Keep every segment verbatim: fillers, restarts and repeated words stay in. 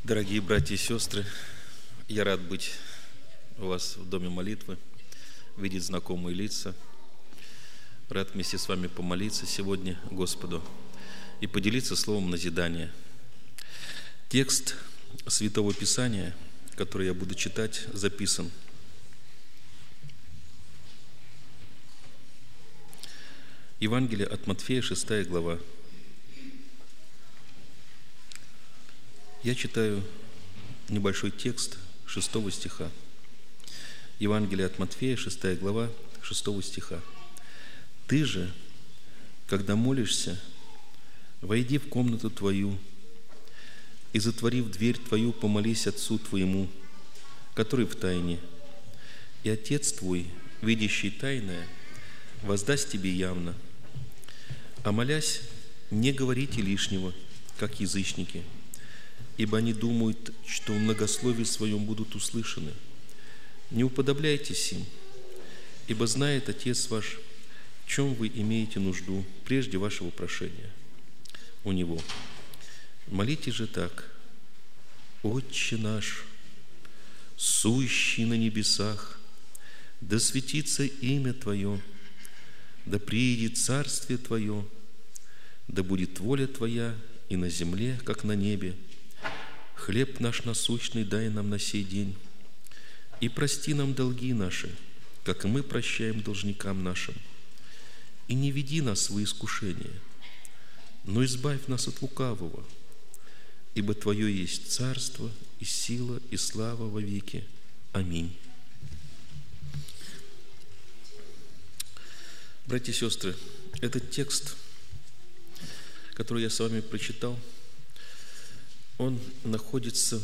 Дорогие братья и сестры, я рад быть у вас в доме молитвы, видеть знакомые лица. Рад вместе с вами помолиться сегодня Господу и поделиться словом назидания. Текст Святого Писания, который я буду читать, записан. Евангелие от Матфея, шестая глава. Я читаю небольшой текст шестого стиха. Евангелие от Матфея, шестая глава, шестого стиха. «Ты же, когда молишься, войди в комнату твою и, затворив дверь твою, помолись Отцу твоему, который в тайне, и Отец твой, видящий тайное, воздаст тебе явно. А молясь, не говорите лишнего, как язычники, ибо они думают, что в многословии своем будут услышаны. Не уподобляйтесь им, ибо знает Отец ваш, в чем вы имеете нужду прежде вашего прошения у Него. Молите же так: Отче наш, сущий на небесах, да светится имя Твое, да приидет царствие Твое, да будет воля Твоя и на земле, как на небе. Хлеб наш насущный дай нам на сей день, и прости нам долги наши, как и мы прощаем должникам нашим. И не веди нас в искушение, но избавь нас от лукавого, ибо Твое есть царство и сила и слава во веки. Аминь». Братья и сестры, этот текст, который я с вами прочитал, он находится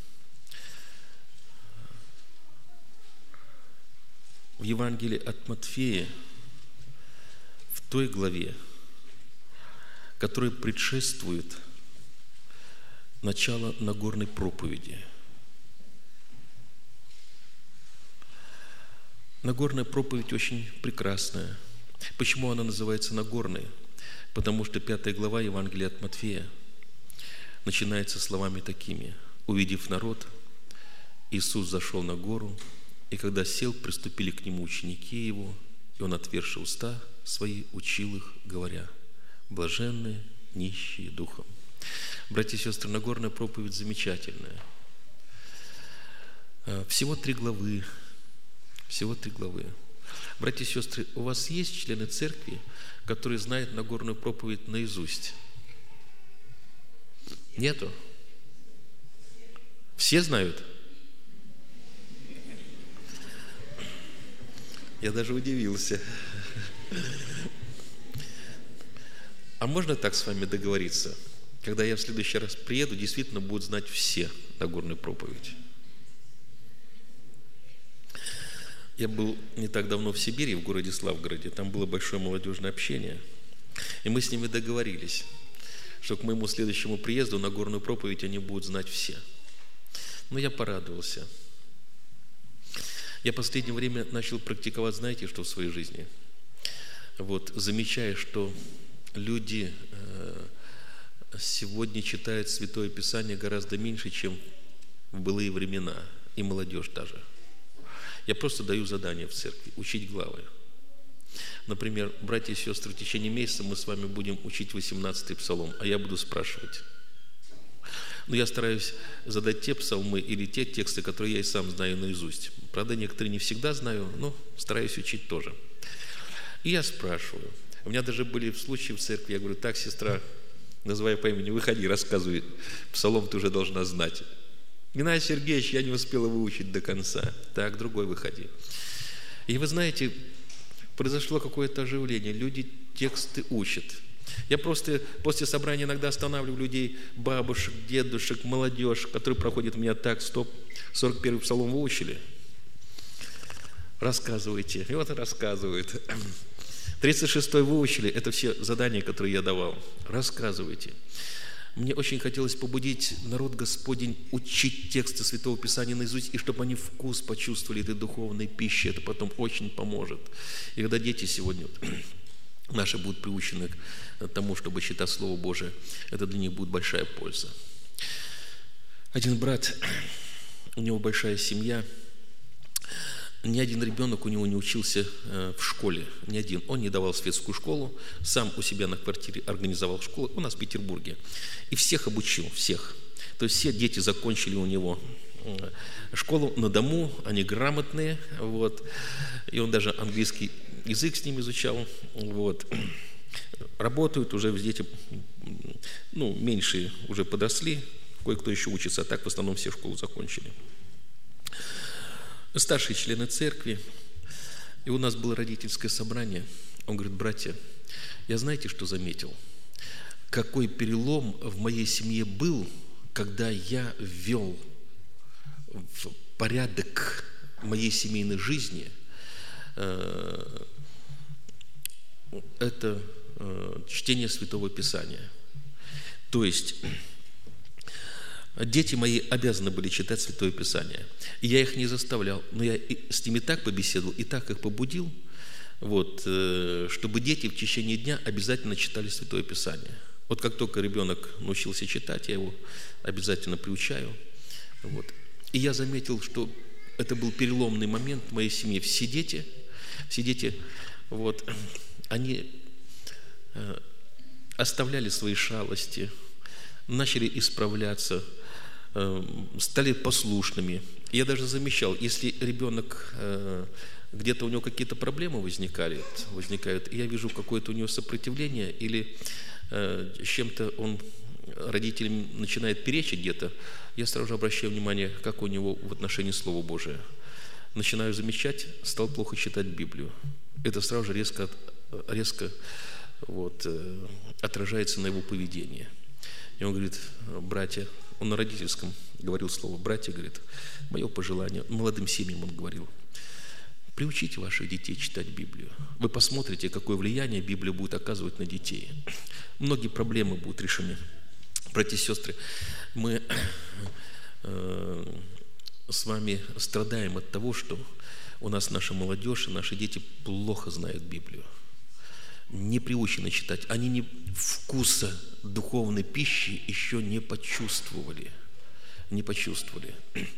в Евангелии от Матфея, в той главе, которая предшествует начало Нагорной проповеди. Нагорная проповедь очень прекрасная. Почему она называется Нагорной? Потому что пятая глава Евангелия от Матфея начинается словами такими: «Увидев народ, Иисус зашел на гору, и когда сел, приступили к Нему ученики Его, и Он, отверши уста свои, учил их, говоря: блаженные нищие духом». Братья и сестры, Нагорная проповедь замечательная. Всего три главы. Всего три главы. Братья и сестры, у вас есть члены церкви, которые знают Нагорную проповедь наизусть? Нету? Все знают? Я даже удивился. А можно так с вами договориться? Когда я в следующий раз приеду, действительно будут знать все Нагорную проповедь. Я был не так давно в Сибири, в городе Славгороде. Там было большое молодежное общение. И мы с ними договорились, что к моему следующему приезду Нагорную проповедь они будут знать все. Но я порадовался. Я в последнее время начал практиковать, знаете, что в своей жизни? Вот, замечая, что люди э, сегодня читают Святое Писание гораздо меньше, чем в былые времена, и молодежь даже. Я просто даю задание в церкви – учить главы. Например, братья и сестры, в течение месяца мы с вами будем учить восемнадцатый псалом, а я буду спрашивать. Но я стараюсь задать те псалмы или те тексты, которые я и сам знаю наизусть. Правда, некоторые не всегда знаю, но стараюсь учить тоже. И я спрашиваю. У меня даже были случаи в церкви, я говорю: так, сестра, называя по имени, выходи, рассказывай, псалом ты уже должна знать. Геннадий Сергеевич, я не успела выучить до конца. Так, другой выходи. И вы знаете, произошло какое-то оживление. Люди тексты учат. Я просто после собрания иногда останавливаю людей, бабушек, дедушек, молодежь, которые проходят у меня: так, стоп, сорок первый псалом выучили? Рассказывайте. И вот рассказывают. тридцать шестой выучили? Это все задания, которые я давал. Рассказывайте. Мне очень хотелось побудить народ Господень учить тексты Святого Писания наизусть, и чтобы они вкус почувствовали этой духовной пищи. Это потом очень поможет. И когда дети сегодня наши будут приучены к тому, чтобы читать Слово Божие, это для них будет большая польза. Один брат, у него большая семья, ни один ребенок у него не учился в школе, ни один. Он не давал светскую школу, сам у себя на квартире организовал школу, у нас в Петербурге. И всех обучил, всех. То есть все дети закончили у него школу на дому, они грамотные, вот. И он даже английский язык с ними изучал, вот. Работают уже дети, ну, меньшие уже подросли, кое-кто еще учится, а так в основном все школу закончили. Старшие члены церкви, и у нас было родительское собрание. Он говорит: братья, я знаете, что заметил? Какой перелом в моей семье был, когда я ввел в порядок моей семейной жизни это чтение Святого Писания. То есть дети мои обязаны были читать Святое Писание. И я их не заставлял, но я с ними так побеседовал и так их побудил, вот, чтобы дети в течение дня обязательно читали Святое Писание. Вот как только ребенок научился читать, я его обязательно приучаю. Вот. И я заметил, что это был переломный момент в моей семье. Все дети, все дети, вот, они оставляли свои шалости, начали исправляться, стали послушными. Я даже замечал, если ребенок, где-то у него какие-то проблемы возникают, возникают, и я вижу какое-то у него сопротивление, или с чем-то он родителям начинает перечить где-то, я сразу же обращаю внимание, как у него в отношении Слова Божия. Начинаю замечать, стал плохо читать Библию. Это сразу же резко, резко вот, отражается на его поведении. И он говорит: братья, он на родительском говорил слово «братья», говорит, мое пожелание, молодым семьям он говорил: приучите ваших детей читать Библию. Вы посмотрите, какое влияние Библия будет оказывать на детей. Многие проблемы будут решены. Братья и сестры, мы э, с вами страдаем от того, что у нас наша молодежь и наши дети плохо знают Библию, не приучены читать. Они не, вкуса духовной пищи еще не почувствовали. Не почувствовали.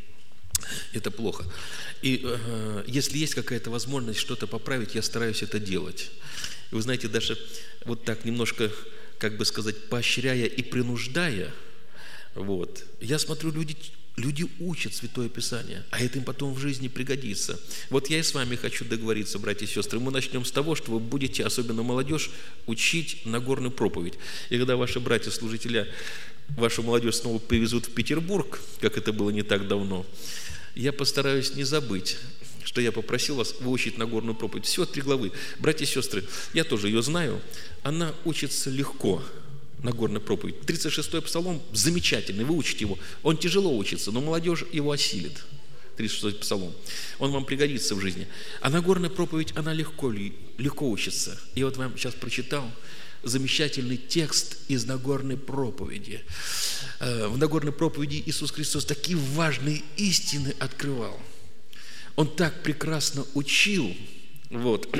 Это плохо. И э, если есть какая-то возможность что-то поправить, я стараюсь это делать. И вы знаете, даже вот так немножко, как бы сказать, поощряя и принуждая, вот, я смотрю, люди, люди учат Святое Писание, а это им потом в жизни пригодится. Вот я и с вами хочу договориться, братья и сестры. Мы начнем с того, что вы будете, особенно молодежь, учить Нагорную проповедь. И когда ваши братья-служителя вашу молодежь снова привезут в Петербург, как это было не так давно, я постараюсь не забыть, что я попросил вас выучить Нагорную проповедь. Всего три главы. Братья и сестры, я тоже ее знаю. Она учится легко, Нагорная проповедь. тридцать шестой псалом замечательный, выучите его. Он тяжело учится, но молодежь его осилит. тридцать шестой псалом. Он вам пригодится в жизни. А Нагорная проповедь, она легко, легко учится. Я вот вам сейчас прочитал замечательный текст из Нагорной проповеди. В Нагорной проповеди Иисус Христос такие важные истины открывал. Он так прекрасно учил. Вот.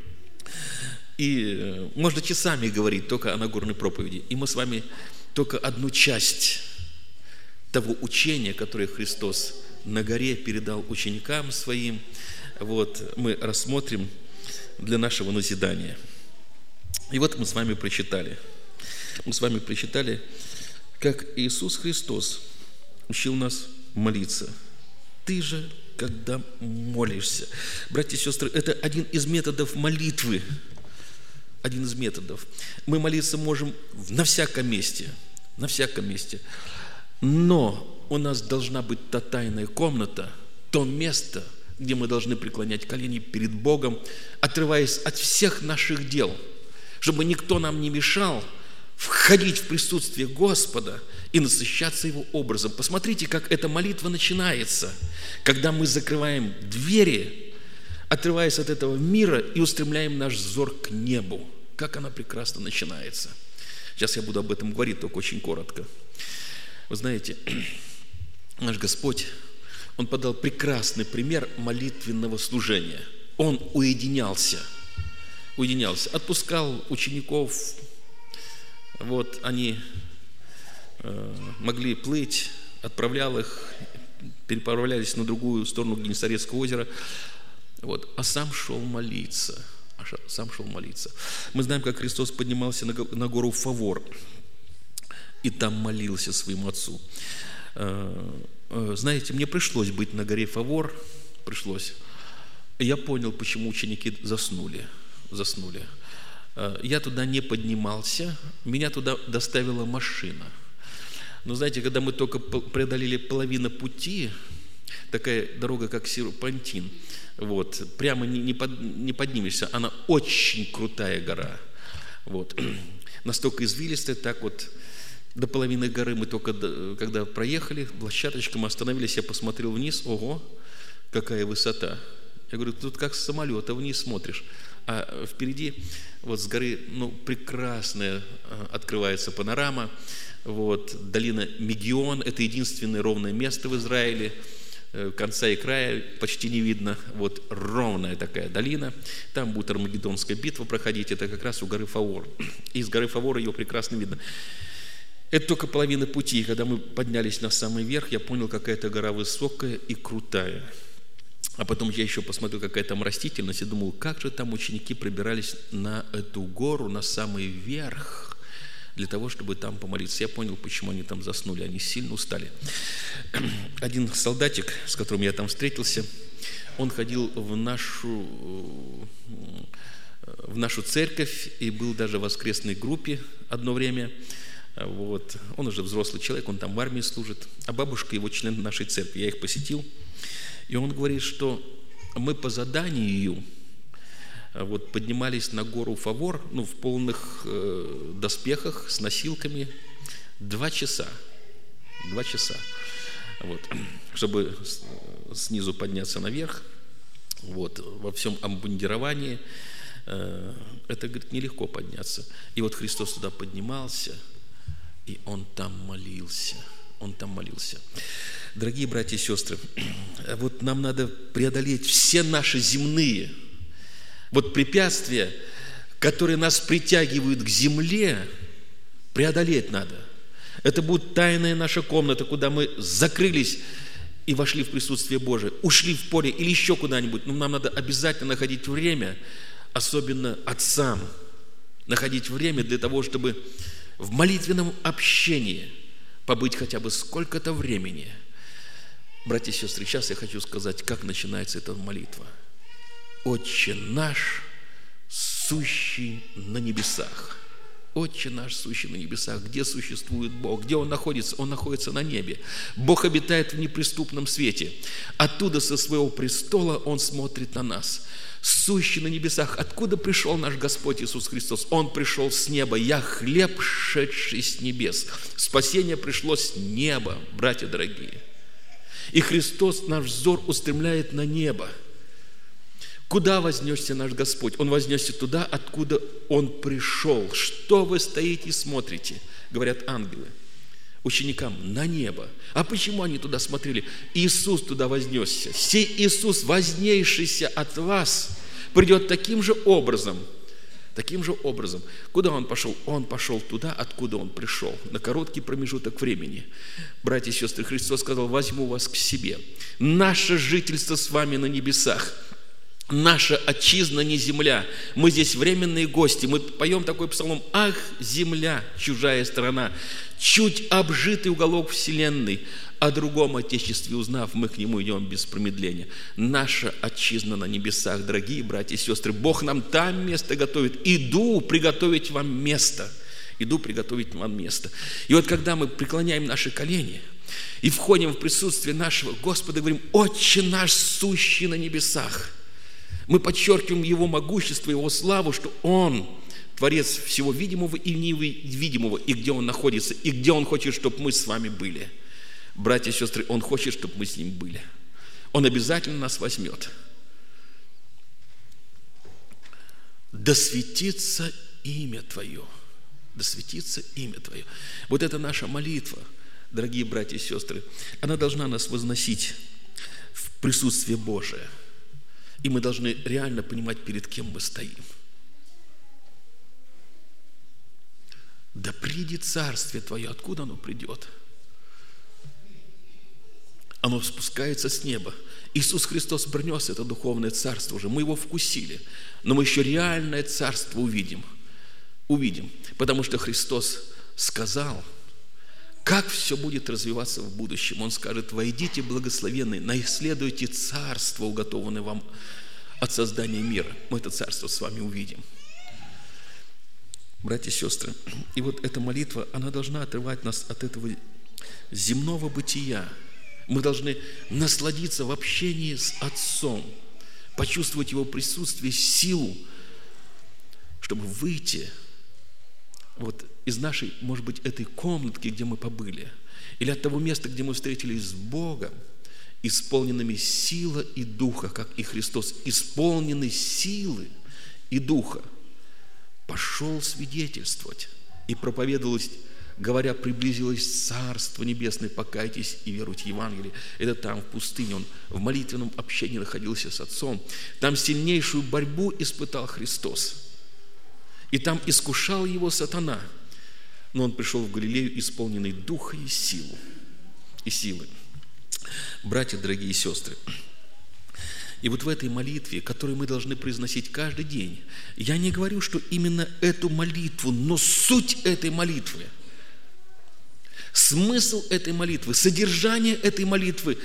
И можно часами говорить только о Нагорной проповеди. И мы с вами только одну часть того учения, которое Христос на горе передал ученикам своим, вот, мы рассмотрим для нашего назидания. И вот мы с вами прочитали. Мы с вами прочитали, как Иисус Христос учил нас молиться. Ты же, когда молишься. Братья и сестры, это один из методов молитвы. Один из методов. Мы молиться можем на всяком месте. На всяком месте. Но у нас должна быть та тайная комната, то место, где мы должны преклонять колени перед Богом, отрываясь от всех наших дел, чтобы никто нам не мешал входить в присутствие Господа и насыщаться Его образом. Посмотрите, как эта молитва начинается, когда мы закрываем двери, отрываясь от этого мира и устремляем наш взор к небу. Как она прекрасно начинается. Сейчас я буду об этом говорить, только очень коротко. Вы знаете, наш Господь, Он подал прекрасный пример молитвенного служения. Он уединялся, уединялся, отпускал учеников, вот они э, могли плыть, отправлял их, переправлялись на другую сторону Генесарецкого озера, вот, а сам шел молиться. А сам шел молиться. Мы знаем, как Христос поднимался на, на гору Фавор и там молился своему Отцу. Знаете, мне пришлось быть на горе Фавор, пришлось. Я понял, почему ученики заснули. заснули. Я туда не поднимался, меня туда доставила машина. Но знаете, когда мы только преодолели половину пути, такая дорога, как серпантин, вот, прямо не, не, под, не поднимешься, она очень крутая гора. Вот. Настолько извилистая, так вот, до половины горы мы только, когда проехали, площадочка, мы остановились, я посмотрел вниз, ого, какая высота. Я говорю, тут как с самолета вниз смотришь. А впереди вот с горы, ну, прекрасная открывается панорама. Вот, долина Мегион, это единственное ровное место в Израиле. Конца и края почти не видно. Вот ровная такая долина. Там будет Армагеддонская битва проходить. Это как раз у горы Фавор. И с горы Фавора ее прекрасно видно. Это только половина пути. Когда мы поднялись на самый верх, я понял, какая это гора высокая и крутая. А потом я еще посмотрел, какая там растительность, и думал, как же там ученики пробирались на эту гору, на самый верх, для того, чтобы там помолиться. Я понял, почему они там заснули, они сильно устали. Один солдатик, с которым я там встретился, он ходил в нашу, в нашу церковь и был даже в воскресной группе одно время. Вот. Он уже взрослый человек, он там в армии служит, а бабушка его член нашей церкви. Я их посетил, и он говорит, что мы по заданию вот, поднимались на гору Фавор, ну, в полных э, доспехах, с носилками, два часа, два часа, вот, чтобы снизу подняться наверх, вот, во всем обмундировании, э, это, говорит, нелегко подняться. И вот Христос туда поднимался, и Он там молился, Он там молился. Дорогие братья и сестры, вот нам надо преодолеть все наши земные вот препятствия, которые нас притягивают к земле, преодолеть надо. Это будет тайная наша комната, куда мы закрылись и вошли в присутствие Божие, ушли в поле или еще куда-нибудь. Но нам надо обязательно находить время, особенно отцам, находить время для того, чтобы в молитвенном общении побыть хотя бы сколько-то времени. Братья и сестры, сейчас я хочу сказать, как начинается эта молитва. «Отче наш, сущий на небесах». Отче наш, сущий на небесах. Где существует Бог? Где Он находится? Он находится на небе. Бог обитает в неприступном свете. Оттуда со своего престола Он смотрит на нас. Сущий на небесах. Откуда пришел наш Господь Иисус Христос? Он пришел с неба. «Я хлеб, шедший с небес». Спасение пришло с неба, братья дорогие. И Христос наш взор устремляет на небо. Куда вознесся наш Господь? Он вознесся туда, откуда Он пришел. Что вы стоите и смотрите? Говорят ангелы ученикам, на небо. А почему они туда смотрели? Иисус туда вознесся. Сей Иисус, вознесшийся от вас, придет таким же образом. Таким же образом. Куда Он пошел? Он пошел туда, откуда Он пришел. На короткий промежуток времени. Братья и сестры, Христос сказал, возьму вас к себе. Наше жительство с вами на небесах. Наша отчизна не земля. Мы здесь временные гости. Мы поем такой псалом: «Ах, земля, чужая страна, чуть обжитый уголок вселенной, о другом отечестве узнав, мы к нему идем без промедления». Наша отчизна на небесах, дорогие братья и сестры. Бог нам там место готовит. Иду приготовить вам место. Иду приготовить вам место. И вот когда мы преклоняем наши колени и входим в присутствие нашего Господа, говорим: «Отче наш, сущий на небесах», мы подчеркиваем Его могущество, Его славу, что Он Творец всего видимого и невидимого, и где Он находится, и где Он хочет, чтобы мы с вами были. Братья и сестры, Он хочет, чтобы мы с Ним были. Он обязательно нас возьмет. Да светится имя Твое. Да светится имя Твое. Вот это наша молитва, дорогие братья и сестры. Она должна нас возносить в присутствие Божие. И мы должны реально понимать, перед кем мы стоим. Да придет Царствие Твое. Откуда оно придет? оно спускается с неба. Иисус Христос принес это духовное царство уже, мы его вкусили, но мы еще реальное царство увидим. Увидим, потому что Христос сказал, как все будет развиваться в будущем. Он скажет: войдите, благословенные, наследуйте царство, уготованное вам от создания мира. Мы это царство с вами увидим. Братья и сестры, и вот эта молитва, она должна отрывать нас от этого земного бытия. Мы должны насладиться в общении с Отцом, почувствовать Его присутствие, силу, чтобы выйти вот из нашей, может быть, этой комнатки, где мы побыли, или от того места, где мы встретились с Богом, исполненными силы и духа, как и Христос, исполненный силы и духа, пошел свидетельствовать и проповедовалось, говоря: приблизилось Царство Небесное, покайтесь и веруйте в Евангелие. Это там, в пустыне, он в молитвенном общении находился с Отцом. Там сильнейшую борьбу испытал Христос. И там искушал его сатана. Но он пришел в Галилею, исполненный духа и силу, и силы. Братья, дорогие сестры, и вот в этой молитве, которую мы должны произносить каждый день, я не говорю, что именно эту молитву, но суть этой молитвы, смысл этой молитвы, содержание этой молитвы,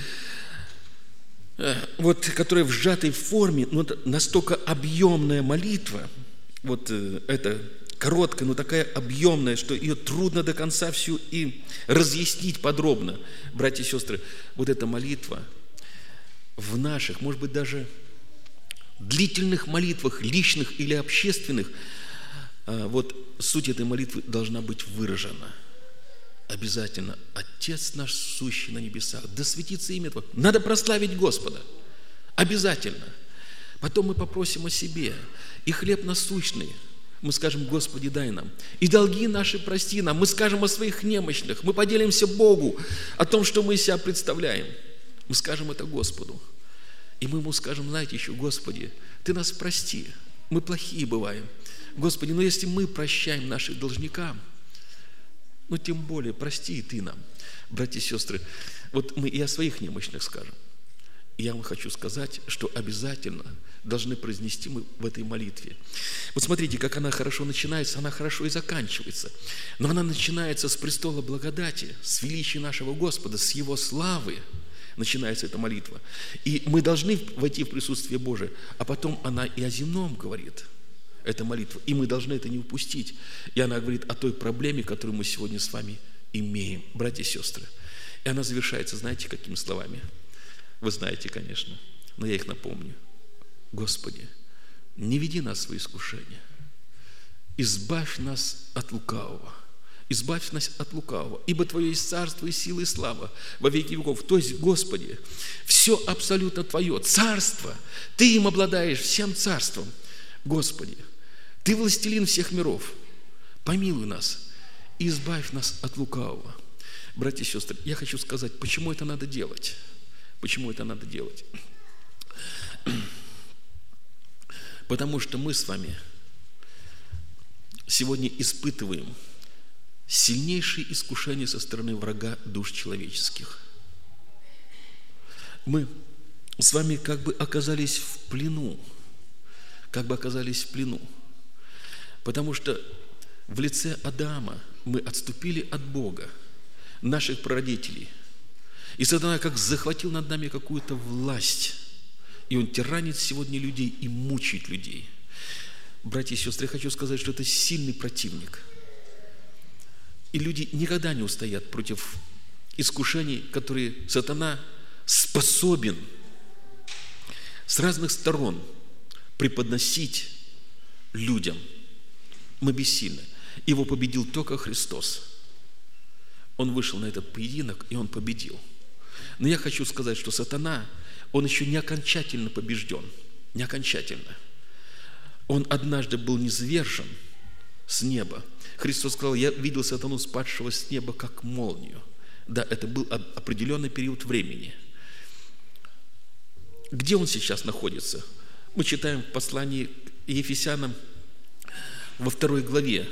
вот, которая в сжатой форме, но настолько объемная молитва, вот это короткая, но такая объемная, что ее трудно до конца всю и разъяснить подробно. Братья и сестры, вот эта молитва в наших, может быть, даже длительных молитвах, личных или общественных, вот суть этой молитвы должна быть выражена. Обязательно: Отец наш, сущий на небесах, да светится имя Твое. Надо прославить Господа. Обязательно. Потом мы попросим о себе. И хлеб насущный мы скажем: Господи, дай нам. И долги наши прости нам. Мы скажем о своих немощных. Мы поделимся Богу о том, что мы из себя представляем. Мы скажем это Господу. И мы Ему скажем: знаете еще: Господи, Ты нас прости. Мы плохие бываем. Господи, но если мы прощаем нашим должникам, ну тем более прости и Ты нам. Братья и сестры, вот мы и о своих немощных скажем. И я вам хочу сказать, что обязательно должны произнести мы в этой молитве. Вот смотрите, как она хорошо начинается, она хорошо и заканчивается. Но она начинается с престола благодати, с величия нашего Господа, с Его славы начинается эта молитва. И мы должны войти в присутствие Божие, а потом она и о земном говорит, эта молитва. И мы должны это не упустить. И она говорит о той проблеме, которую мы сегодня с вами имеем, братья и сестры. И она завершается, знаете, какими словами? Вы знаете, конечно, но я их напомню. Господи, не веди нас в свои искушения. Избавь нас от лукавого. Избавь нас от лукавого. Ибо Твое есть царство и сила и слава во веки веков. То есть, Господи, все абсолютно Твое. Царство. Ты им обладаешь, всем царством. Господи, Ты властелин всех миров. Помилуй нас и избавь нас от лукавого. Братья и сестры, я хочу сказать, почему это надо делать. Почему это надо делать? Потому что мы с вами сегодня испытываем сильнейшие искушения со стороны врага душ человеческих. Мы с вами как бы оказались в плену, как бы оказались в плену, потому что в лице Адама мы отступили от Бога, наших прародителей, и сатана как захватил над нами какую-то власть, и он тиранит сегодня людей и мучает людей. Братья и сестры, я хочу сказать, что это сильный противник. И люди никогда не устоят против искушений, которые сатана способен с разных сторон преподносить людям. Мы бессильны. Его победил только Христос. Он вышел на этот поединок, и он победил. Но я хочу сказать, что сатана, он еще не окончательно побежден. Не окончательно. Он однажды был низвержен с неба. Христос сказал: я видел сатану, спадшего с неба, как молнию. Да, это был определенный период времени. Где он сейчас находится? Мы читаем в послании к Ефесянам во второй главе.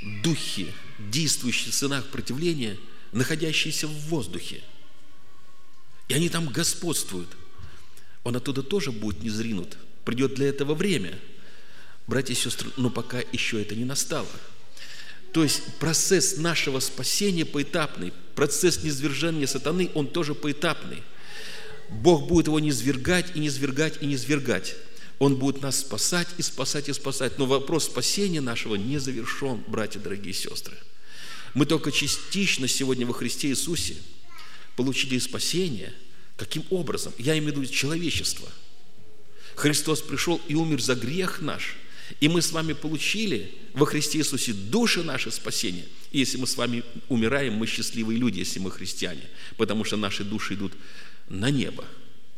Духи, действующие в сынах противления, находящиеся в воздухе. и они там господствуют. Он оттуда тоже будет низвергнут. Придет для этого время. Братья и сестры, но пока еще это не настало. То есть процесс нашего спасения поэтапный, процесс низвержения сатаны, он тоже поэтапный. Бог будет его низвергать и низвергать и низвергать. Он будет нас спасать и спасать и спасать. Но вопрос спасения нашего не завершен, братья, дорогие сестры. Мы только частично сегодня во Христе Иисусе получили спасение. Каким образом? Я имею в виду человечество. Христос пришел и умер за грех наш. И мы с вами получили во Христе Иисусе души наше спасение. И если мы с вами умираем, мы счастливые люди, если мы христиане, потому что наши души идут на небо.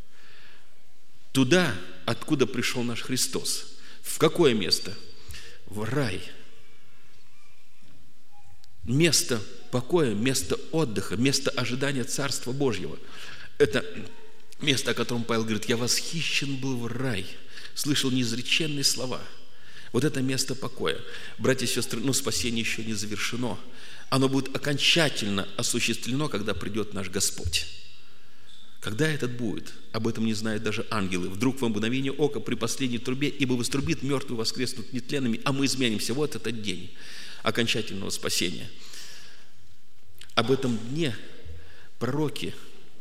Туда, откуда пришел наш Христос. В какое место? В рай. Место покоя, место отдыха, место ожидания Царства Божьего. Это место, о котором Павел говорит: «Я восхищен был в рай, слышал неизреченные слова». Вот это место покоя. Братья и сестры, ну, спасение еще не завершено. Оно будет окончательно осуществлено, когда придет наш Господь. Когда этот будет? Об этом не знают даже ангелы. Вдруг во мгновение ока при последней трубе, ибо вострубит, мертвые воскреснут нетленными, а мы изменимся. Вот этот день окончательного спасения. Об этом дне пророки,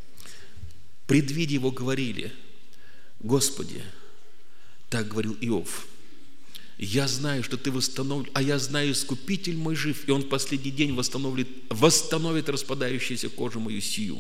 предвидя его, говорили: «Господи, так говорил Иов, я знаю, что Ты восстановишь, а я знаю, Искупитель мой жив, и Он в последний день восстановит, восстановит распадающуюся кожу мою сию,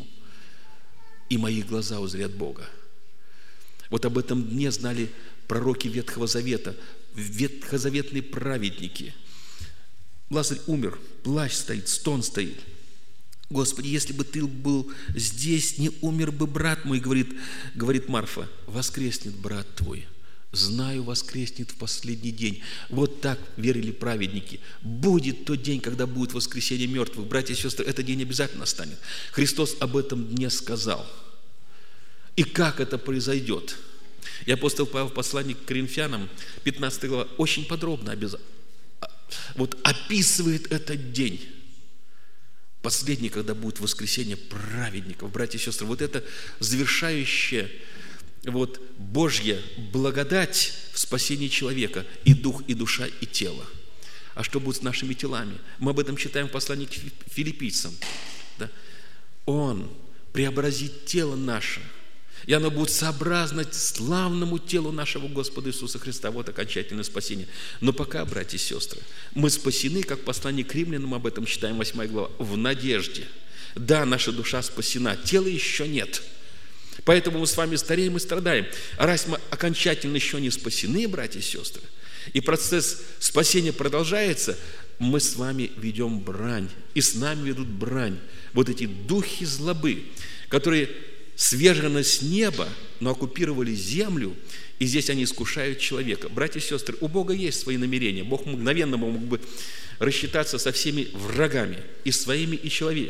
и мои глаза узрят Бога». Вот об этом дне знали пророки Ветхого Завета, ветхозаветные праведники. Лазарь умер, плач стоит, стон стоит. «Господи, если бы Ты был здесь, не умер бы брат мой», говорит, говорит Марфа. «Воскреснет брат твой, знаю, воскреснет в последний день». Вот так верили праведники. Будет тот день, когда будет воскресение мертвых. Братья и сестры, этот день обязательно настанет. Христос об этом дне сказал. И как это произойдет? И апостол Павел в послании к Коринфянам, пятнадцатая глава, очень подробно обяза... вот описывает этот день. Последний, когда будет воскресение праведников. Братья и сестры, вот это завершающее вот Божья благодать в спасении человека, и дух, и душа, и тело. А что будет с нашими телами? Мы об этом читаем в послании к филиппийцам. Да? Он преобразит тело наше, и оно будет сообразно славному телу нашего Господа Иисуса Христа. Вот окончательное спасение. Но пока, братья и сестры, мы спасены, как в послании к римлянам об этом читаем, восьмая глава, в надежде. Да, наша душа спасена, тела еще нет. Поэтому мы с вами стареем и страдаем. А раз мы окончательно еще не спасены, братья и сестры, и процесс спасения продолжается, мы с вами ведем брань, и с нами ведут брань. Вот эти духи злобы, которые свержены с неба, но оккупировали землю, и здесь они искушают человека. Братья и сестры, у Бога есть свои намерения. Бог мгновенно мог бы рассчитаться со всеми врагами, и своими, и человек,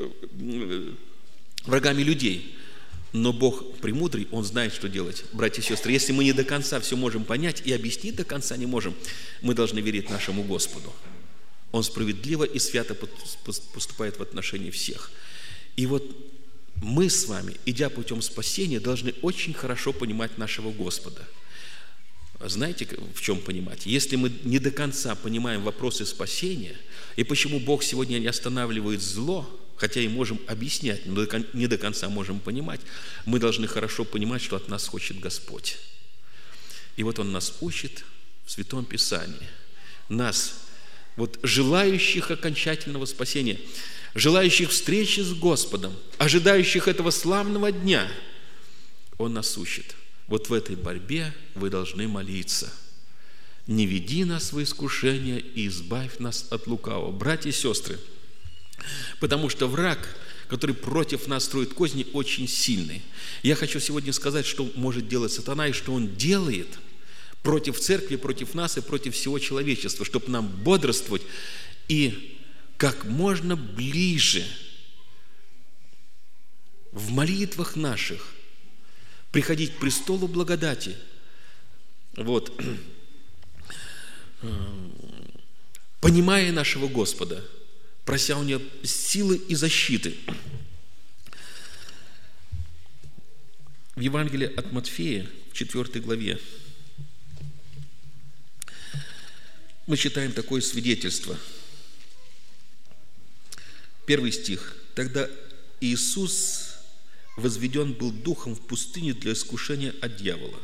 врагами людей. Но Бог премудрый, Он знает, что делать. Братья и сестры, если мы не до конца все можем понять и объяснить до конца не можем, мы должны верить нашему Господу. Он справедливо и свято поступает в отношении всех. И вот мы с вами, идя путем спасения, должны очень хорошо понимать нашего Господа. Знаете, в чем понимать? Если мы не до конца понимаем вопросы спасения, и почему Бог сегодня не останавливает зло, хотя и можем объяснять, но не до конца можем понимать, мы должны хорошо понимать, что от нас хочет Господь. И вот Он нас учит в Святом Писании. Нас, вот желающих окончательного спасения, желающих встречи с Господом, ожидающих этого славного дня, Он нас учит. Вот в этой борьбе вы должны молиться. «Не веди нас в искушение и избавь нас от лукавого». Братья и сестры, потому что враг, который против нас строит козни, очень сильный. Я хочу сегодня сказать, что может делать сатана и что он делает против церкви, против нас и против всего человечества, чтобы нам бодрствовать и как можно ближе в молитвах наших приходить к престолу благодати, вот, понимая нашего Господа, прося у Него силы и защиты. В Евангелии от Матфея, в четвёртой главе, мы читаем такое свидетельство. Первый стих. «Тогда Иисус возведен был духом в пустыню для искушения от дьявола».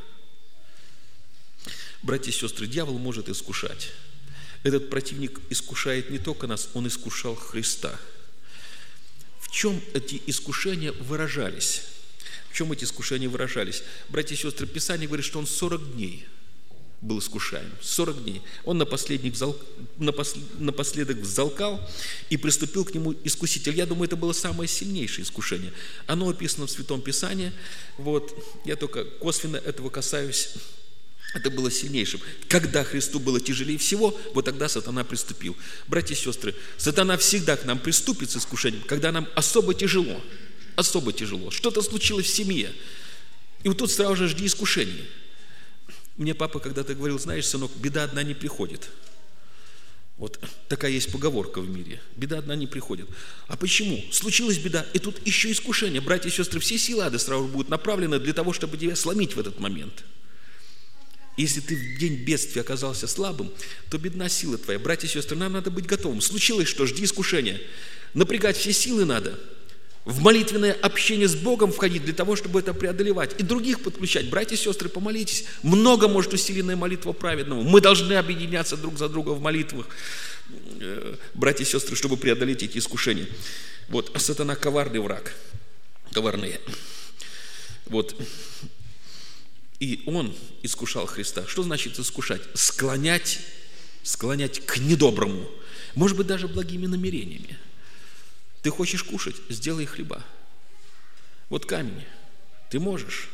Братья и сестры, дьявол может искушать. Этот противник искушает не только нас, он искушал Христа. В чем эти искушения выражались? В чем эти искушения выражались? Братья и сестры, Писание говорит, что он сорок дней был искушаем. сорок дней. Он напоследок, взал, напоследок взалкал и приступил к нему искуситель. Я думаю, это было самое сильнейшее искушение. Оно описано в Святом Писании. Вот. Я только косвенно этого касаюсь. Это было сильнейшим. Когда Христу было тяжелее всего, вот тогда сатана приступил. Братья и сестры, сатана всегда к нам приступит с искушением, когда нам особо тяжело. Особо тяжело. Что-то случилось в семье. И вот тут сразу же жди искушений. Мне папа когда-то говорил, знаешь, сынок, беда одна не приходит. Вот такая есть поговорка в мире. Беда одна не приходит. А почему? Случилась беда, и тут еще искушение. Братья и сестры, все силы ада сразу будут направлены для того, чтобы тебя сломить в этот момент. Если ты в день бедствия оказался слабым, то бедна сила твоя. Братья и сестры, нам надо быть готовым. Случилось что? Жди искушения. Напрягать все силы надо. В молитвенное общение с Богом входить для того, чтобы это преодолевать. И других подключать. Братья и сестры, помолитесь. Много может усиленная молитва праведного. Мы должны объединяться друг за друга в молитвах, братья и сестры, чтобы преодолеть эти искушения. Вот, а сатана коварный враг. Коварный. Вот. И он искушал Христа. Что значит искушать? Склонять, склонять к недоброму. Может быть, даже благими намерениями. Ты хочешь кушать? Сделай хлеба. Вот камень. Ты можешь.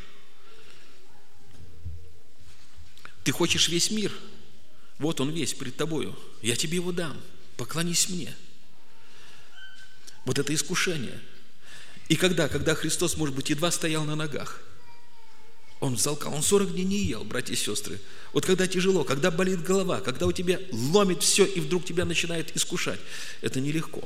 Ты хочешь весь мир? Вот он весь перед тобою. Я тебе его дам. Поклонись мне. Вот это искушение. И когда? Когда Христос, может быть, едва стоял на ногах. Он взалкал, он сорок дней не ел, братья и сестры. Вот когда тяжело, когда болит голова, когда у тебя ломит все, и вдруг тебя начинает искушать, это нелегко.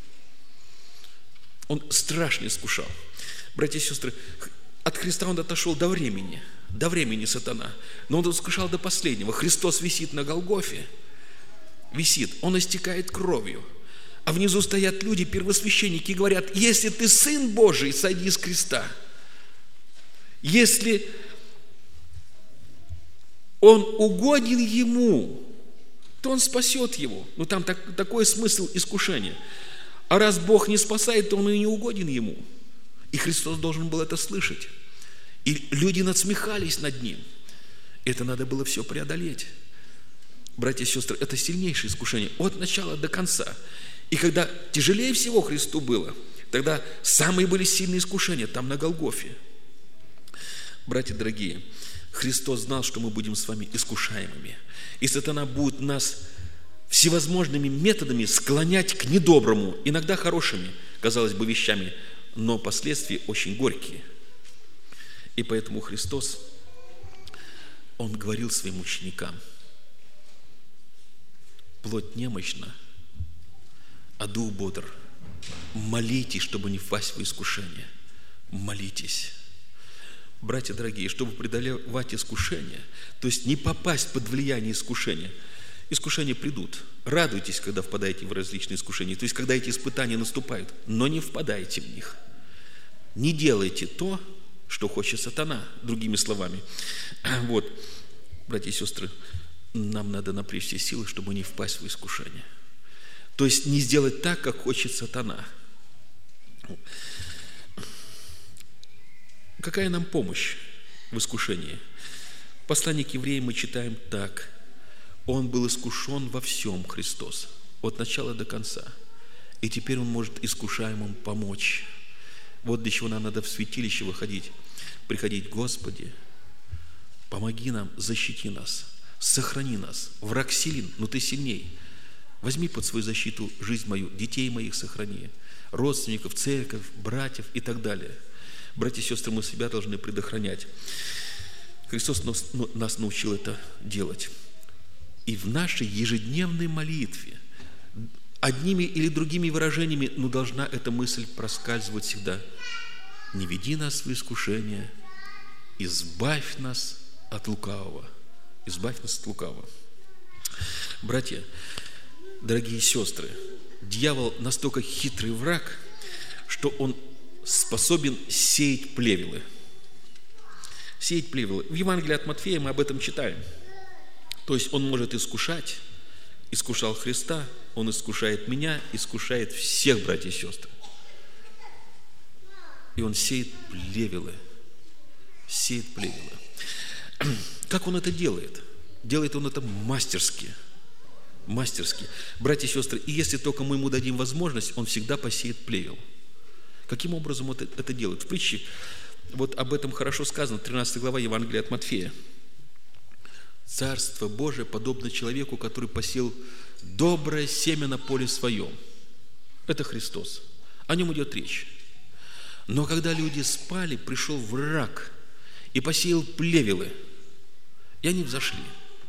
Он страшно искушал. Братья и сестры, от Христа он отошел до времени, до времени сатана, но он искушал до последнего. Христос висит на Голгофе, висит, он истекает кровью, а внизу стоят люди, первосвященники, и говорят, если ты Сын Божий, сойди с креста. Если он угоден ему, то он спасет его. Ну, там так, такой смысл искушения. А раз Бог не спасает, то он и не угоден ему. И Христос должен был это слышать. И люди надсмехались над ним. Это надо было все преодолеть. Братья и сестры, это сильнейшее искушение от начала до конца. И когда тяжелее всего Христу было, тогда самые были сильные искушения там на Голгофе. Братья дорогие, Христос знал, что мы будем с вами искушаемыми. И сатана будет нас всевозможными методами склонять к недоброму, иногда хорошими, казалось бы, вещами, но последствия очень горькие. И поэтому Христос, Он говорил своим ученикам, плоть немощна, а дух бодр. Молитесь, чтобы не впасть в искушение. Молитесь. Братья дорогие, чтобы преодолевать искушение, то есть не попасть под влияние искушения, искушения придут. Радуйтесь, когда впадаете в различные искушения, то есть когда эти испытания наступают, но не впадайте в них. Не делайте то, что хочет сатана, другими словами. Вот, братья и сестры, нам надо напрячь все силы, чтобы не впасть в искушение. То есть не сделать так, как хочет сатана. Какая нам помощь в искушении? В послании к евреям мы читаем так. Он был искушен во всем, Христос, от начала до конца. И теперь Он может искушаемым помочь. Вот для чего нам надо в святилище выходить. Приходить, Господи, помоги нам, защити нас, сохрани нас. Враг силен, но Ты сильней. Возьми под свою защиту жизнь мою, детей моих сохрани, родственников, церковь, братьев и так далее. Братья и сестры, мы себя должны предохранять. Христос нас, нас научил это делать. И в нашей ежедневной молитве, одними или другими выражениями, но должна эта мысль проскальзывать всегда. Не веди нас в искушение, избавь нас от лукавого. Избавь нас от лукавого. Братья, дорогие сестры, дьявол настолько хитрый враг, что он способен сеять плевелы. Сеять плевелы. В Евангелии от Матфея мы об этом читаем. То есть он может искушать, искушал Христа, он искушает меня, искушает всех братьев и сестры. И он сеет плевелы. Сеет плевелы. Как он это делает? Делает он это мастерски. Мастерски. Братья и сестры, и если только мы ему дадим возможность, он всегда посеет плевел. Каким образом это, это делает? В притче вот об этом хорошо сказано, тринадцатая глава Евангелия от Матфея. Царство Божие подобно человеку, который посеял доброе семя на поле своем. Это Христос. О нем идет речь. Но когда люди спали, пришел враг и посеял плевелы, и они взошли.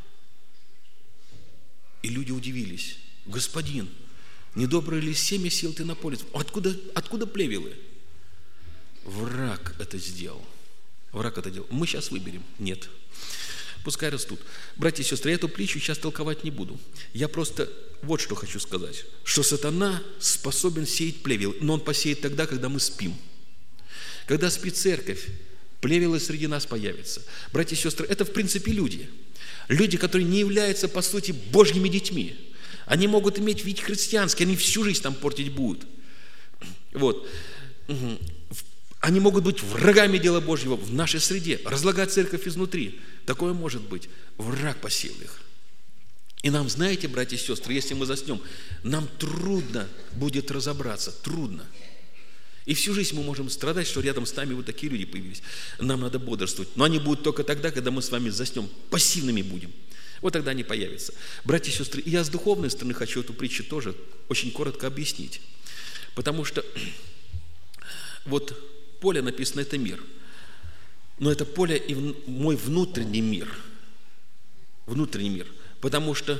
И люди удивились. Господин, недоброе ли семя сеял ты на поле? Откуда, откуда плевелы? Враг это сделал. Враг это делал. Мы сейчас выберем. Нет. Пускай растут. Братья и сестры, я эту притчу сейчас толковать не буду. Я просто вот что хочу сказать. Что сатана способен сеять плевелы, но он посеет тогда, когда мы спим. Когда спит церковь, плевелы среди нас появятся. Братья и сестры, это в принципе люди. Люди, которые не являются, по сути, Божьими детьми. Они могут иметь вид христианский, они всю жизнь там портить будут. Вот. Они могут быть врагами дела Божьего в нашей среде, разлагать церковь изнутри. Такое может быть. Враг посеял их. И нам, знаете, братья и сестры, если мы заснем, нам трудно будет разобраться, трудно. И всю жизнь мы можем страдать, что рядом с нами вот такие люди появились. Нам надо бодрствовать. Но они будут только тогда, когда мы с вами заснем, пассивными будем. Вот тогда они появятся. Братья и сестры, и я с духовной стороны хочу эту притчу тоже очень коротко объяснить. Потому что вот поле написано, это мир. Но это поле и мой внутренний мир. Внутренний мир. Потому что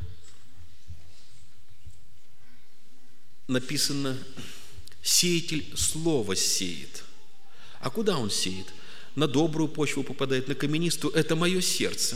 написано, сеятель слово сеет. А куда он сеет? На добрую почву попадает, на каменистую. Это мое сердце.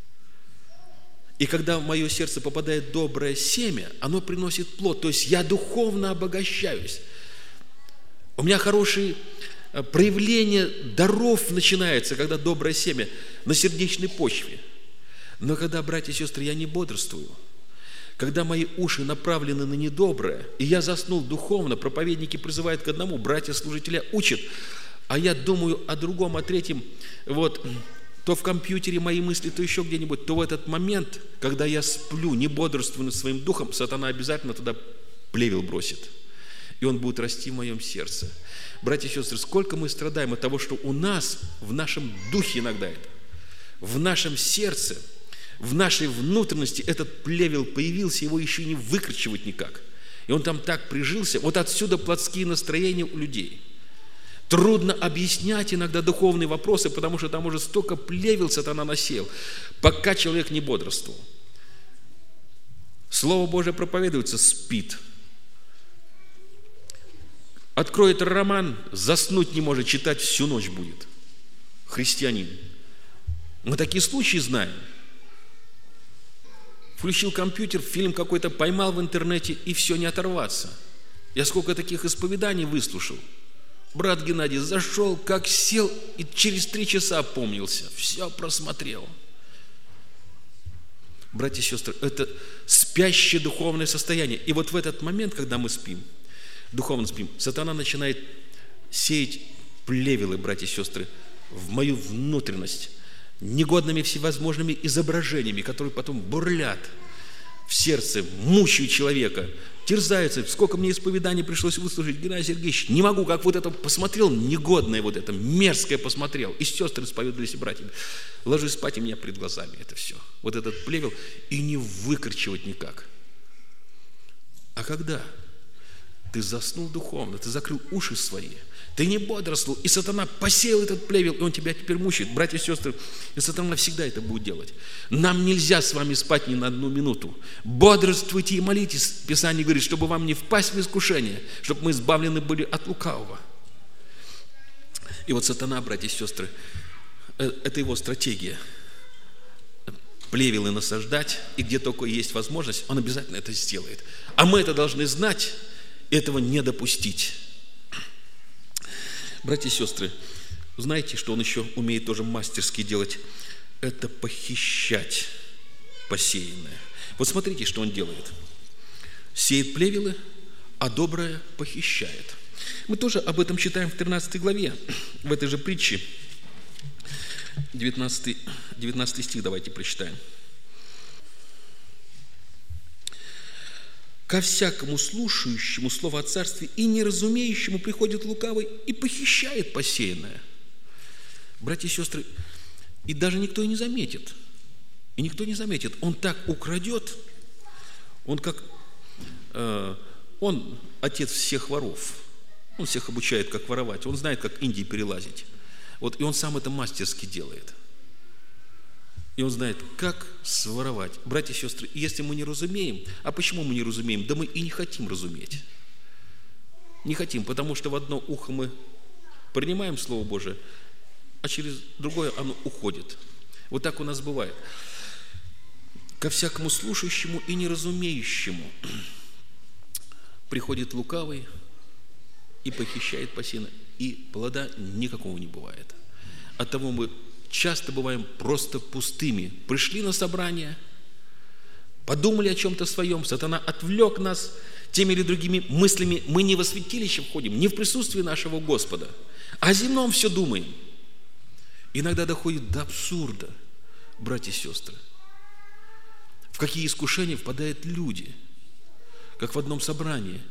И когда в мое сердце попадает доброе семя, оно приносит плод. То есть я духовно обогащаюсь. У меня хорошие проявления даров начинается, когда доброе семя на сердечной почве. Но когда, братья и сестры, я не бодрствую, когда мои уши направлены на недоброе, и я заснул духовно, проповедники призывают к одному, братья-служителя учат, а я думаю о другом, о третьем, вот, то в компьютере мои мысли, то еще где-нибудь, то в этот момент, когда я сплю, не бодрствую над своим духом, сатана обязательно туда плевел бросит. И он будет расти в моем сердце. Братья и сестры, сколько мы страдаем от того, что у нас, в нашем духе иногда это, в нашем сердце, в нашей внутренности этот плевел появился, его еще не выкручивать никак. И он там так прижился. Вот отсюда плотские настроения у людей. Трудно объяснять иногда духовные вопросы, потому что там уже столько плевел сатана насеял, пока человек не бодрствовал. Слово Божие проповедуется, спит. Откроет роман, заснуть не может, читать всю ночь будет. Христианин. Мы такие случаи знаем. Включил компьютер, фильм какой-то поймал в интернете, и все, не оторваться. Я сколько таких исповеданий выслушал. Брат Геннадий зашел, как сел, и через три часа опомнился. Все просмотрел. Братья и сестры, это спящее духовное состояние. И вот в этот момент, когда мы спим, духовно спим, сатана начинает сеять плевелы, братья и сестры, в мою внутренность, негодными всевозможными изображениями, которые потом бурлят в сердце, мучают человека, терзаются. Сколько мне исповеданий пришлось выслушать, Геннадий Сергеевич, не могу, как вот это посмотрел, негодное вот это, мерзкое посмотрел. И сестры исповедовались, и братья. Ложусь спать, и у меня перед глазами это все. Вот этот плевел, и не выкручивать никак. А когда ты заснул духовно, ты закрыл уши свои, ты не бодрствовал, и сатана посеял этот плевел, и он тебя теперь мучает. Братья и сестры, и сатана всегда это будет делать. Нам нельзя с вами спать ни на одну минуту. Бодрствуйте и молитесь. Писание говорит, чтобы вам не впасть в искушение, чтобы мы избавлены были от лукавого. И вот сатана, братья и сестры, Это его стратегия. Плевелы насаждать, и где только есть возможность, он обязательно это сделает. А мы это должны знать, и этого не допустить. Братья и сестры, знаете, что он еще умеет тоже мастерски делать? Это похищать посеянное. Вот смотрите, что он делает. Сеет плевелы, а доброе похищает. Мы тоже об этом читаем в тринадцатой главе, в этой же притче. девятнадцатый, девятнадцатый стих давайте прочитаем. «Ко всякому слушающему слово о царстве и неразумеющему приходит лукавый и похищает посеянное». Братья и сестры, и даже никто и не заметит. И никто не заметит. Он так украдет, он как, э, он отец всех воров. Он всех обучает, как воровать. Он знает, как Индии перелазить. Вот, и он сам это мастерски делает. И он знает, как своровать. Братья и сестры, если мы не разумеем, а почему мы не разумеем? Да мы и не хотим разуметь. Не хотим, потому что в одно ухо мы принимаем Слово Божие, а через другое оно уходит. Вот так у нас бывает. Ко всякому слушающему и неразумеющему приходит лукавый и похищает посеянное, и плода никакого не бывает. Оттого мы часто бываем просто пустыми. Пришли на собрание, подумали о чем-то своем, сатана отвлек нас теми или другими мыслями. Мы не во святилище входим, не в присутствии нашего Господа, а о земном все думаем. Иногда доходит до абсурда, братья и сестры. В какие искушения впадают люди, как в одном собрании.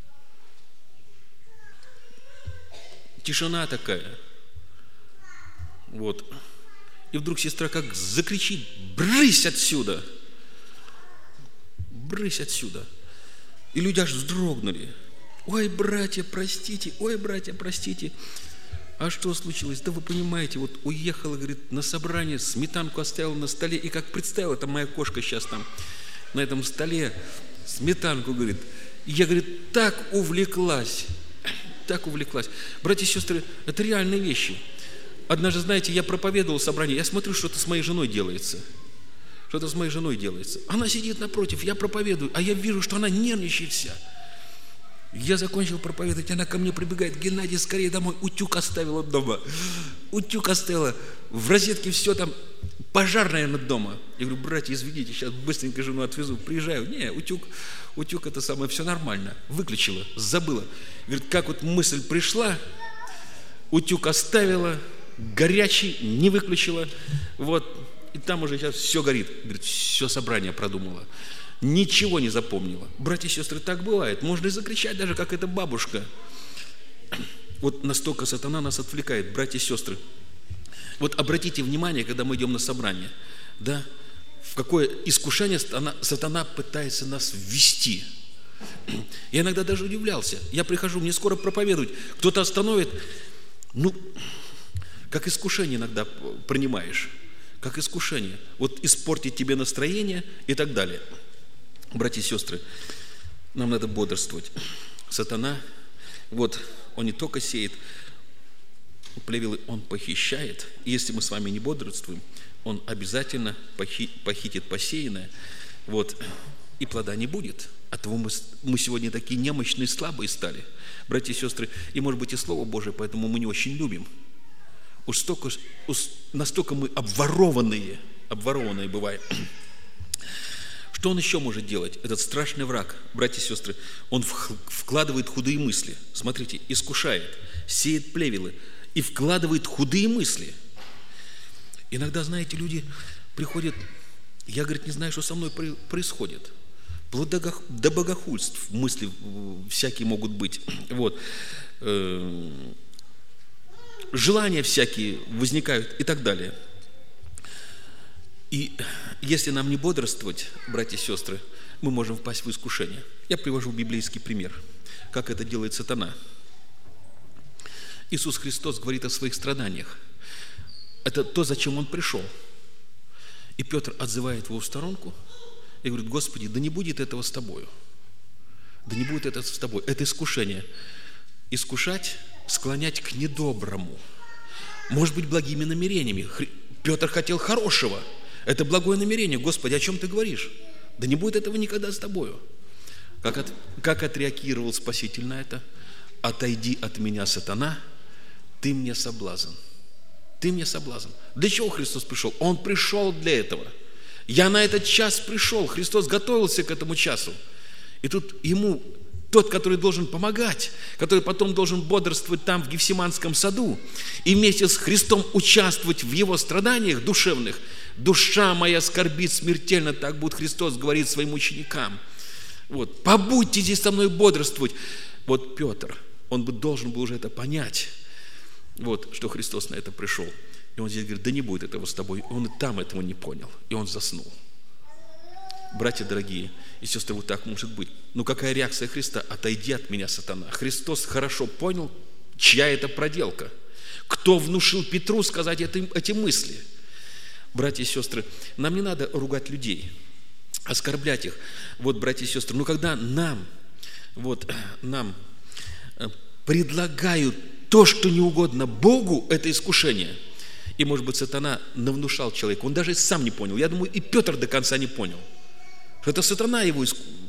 Тишина такая. Вот. И вдруг сестра как закричит: «Брысь отсюда! Брысь отсюда!» И люди аж вздрогнули. «Ой, братья, простите! Ой, братья, простите!» А что случилось? Да вы понимаете, вот уехала, говорит, на собрание, сметанку оставила на столе, и как представила, это моя кошка сейчас там на этом столе, сметанку, говорит. И я, говорит, так увлеклась, так увлеклась. Братья и сестры, это реальные вещи. Однажды, знаете, я проповедовал собрание, я смотрю, что-то с моей женой делается. Что-то с моей женой делается. Она сидит напротив, я проповедую, а я вижу, что она нервничает вся. Я закончил проповедовать, она ко мне прибегает: «Геннадий, скорее домой, утюг оставила дома». Утюг оставила, в розетке все там, пожар, наверное, дома. Я говорю: «Братья, извините, сейчас быстренько жену отвезу». Приезжаю, не, утюг, утюг это самое, все нормально. Выключила, забыла. Говорит, как вот мысль пришла, утюг оставила, горячий, не выключила, вот, и там уже сейчас все горит. Говорит, все собрание продумала. Ничего не запомнила. Братья и сестры, так бывает. Можно и закричать даже, как эта бабушка. Вот настолько сатана нас отвлекает, братья и сестры. Вот обратите внимание, когда мы идем на собрание, да, в какое искушение сатана, сатана пытается нас ввести. Я иногда даже удивлялся. Я прихожу, мне скоро проповедовать. Кто-то остановит, ну, как искушение иногда принимаешь. Как искушение. Вот испортить тебе настроение и так далее. Братья и сестры, нам надо бодрствовать. Сатана, вот, он не только сеет плевелы, он похищает. И если мы с вами не бодрствуем, он обязательно похи, похитит посеянное, вот, и плода не будет. Оттого мы, мы сегодня такие немощные, слабые стали, братья и сестры. И, может быть, и Слово Божие, поэтому мы не очень любим. Уж столько, уж настолько мы обворованные, обворованные бываем. Что он еще может делать? Этот страшный враг, братья и сестры, он вкладывает худые мысли. Смотрите, искушает, сеет плевелы и вкладывает худые мысли. Иногда, знаете, люди приходят, я, говорит, не знаю, что со мной происходит. Вплоть до богохульств мысли всякие могут быть. Вот. Желания всякие возникают и так далее. И если нам не бодрствовать, братья и сестры, мы можем впасть в искушение. Я привожу библейский пример, как это делает сатана. Иисус Христос говорит о своих страданиях. Это то, зачем Он пришел. И Петр отзывает его в сторонку и говорит: Господи, да не будет этого с Тобою. Да не будет этого с Тобой. Это искушение. Искушать, склонять к недоброму. может быть, благими намерениями. Петр хотел хорошего. Это благое намерение. Господи, о чем ты говоришь? Да не будет этого никогда с тобою. Как, от, как отреагировал Спаситель на это? Отойди от меня, сатана, ты мне соблазн. Ты мне соблазн. Для чего Христос пришел? Он пришел для этого. Я на этот час пришел. Христос готовился к этому часу. И тут ему, тот, который должен помогать, который потом должен бодрствовать там, в Гефсиманском саду, и вместе с Христом участвовать в его страданиях душевных, душа моя скорбит смертельно, так будет Христос говорит своим ученикам. Вот, побудьте здесь со мной бодрствовать. Вот Петр, он бы должен был уже это понять, вот, что Христос на это пришел. И он здесь говорит, да не будет этого с тобой. Он и там этого не понял, и он заснул. Братья дорогие и сестры, вот так может быть. Но какая реакция Христа? Отойди от меня, сатана. Христос хорошо понял, чья это проделка. Кто внушил Петру сказать это, эти мысли? Братья и сестры, нам не надо ругать людей, оскорблять их. Вот, братья и сестры, но когда нам, вот, нам предлагают то, что не угодно Богу, это искушение. И, может быть, сатана навнушал человека. Он даже сам не понял. Я думаю, и Петр до конца не понял. Что это сатана его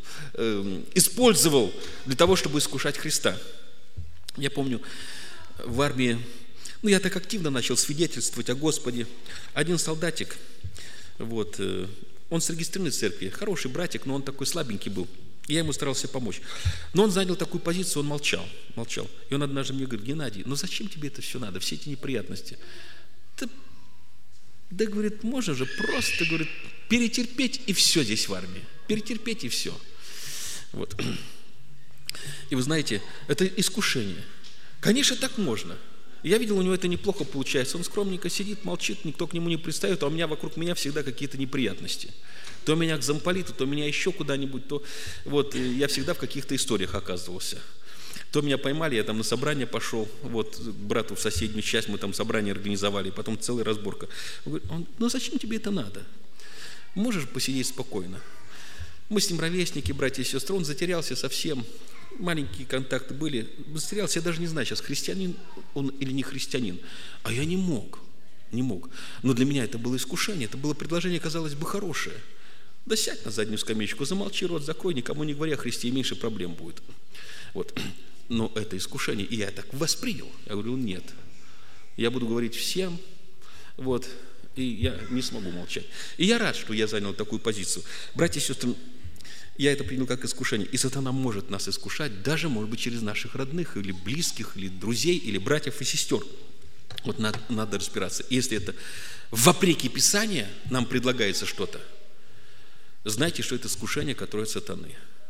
использовал для того, чтобы искушать Христа. Я помню, в армии, ну, я так активно начал свидетельствовать о Господе. Один солдатик, вот, он с регистрированной церкви, хороший братик, но он такой слабенький был. Я ему старался помочь. Но он занял такую позицию, он молчал, молчал. И он однажды мне говорит, Геннадий, ну зачем тебе это все надо, все эти неприятности? Да, да, говорит, можно же просто, говорит, перетерпеть и все здесь в армии. Перетерпеть и все. Вот. И вы знаете, это искушение. Конечно, так можно. Я видел, у него это неплохо получается. Он скромненько сидит, молчит, никто к нему не пристает, а у меня вокруг меня всегда какие-то неприятности. То меня к замполиту, то меня еще куда-нибудь, то вот я всегда в каких-то историях оказывался. То меня поймали, я там на собрание пошел, вот к брату в соседнюю часть, мы там собрание организовали, потом целая разборка. Он говорит, он, ну зачем тебе это надо? Можешь посидеть спокойно. Мы с ним ровесники, братья и сестры, он затерялся совсем, маленькие контакты были, затерялся, я даже не знаю, сейчас христианин он или не христианин, а я не мог, не мог. Но для меня это было искушение, это было предложение, казалось бы, хорошее. Да сядь на заднюю скамеечку, замолчи рот, закрой, никому не говори о Христе, и меньше проблем будет. Вот. Но это искушение, и я так воспринял. Я говорю, нет, я буду говорить всем, вот, и я не смогу молчать. И я рад, что я занял такую позицию. Братья и сестры, я это принял как искушение. И сатана может нас искушать, даже, может быть, через наших родных, или близких, или друзей, или братьев и сестер. Вот надо, надо разбираться. Если это вопреки Писанию нам предлагается что-то, знайте, что это искушение, которое от сатаны.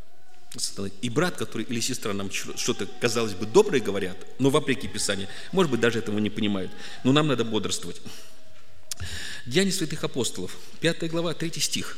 И брат, который или сестра нам что-то, казалось бы, доброе говорят, но вопреки Писанию, может быть, даже этого не понимают. Но нам надо бодрствовать. Деяния святых апостолов, пятая глава, третий стих.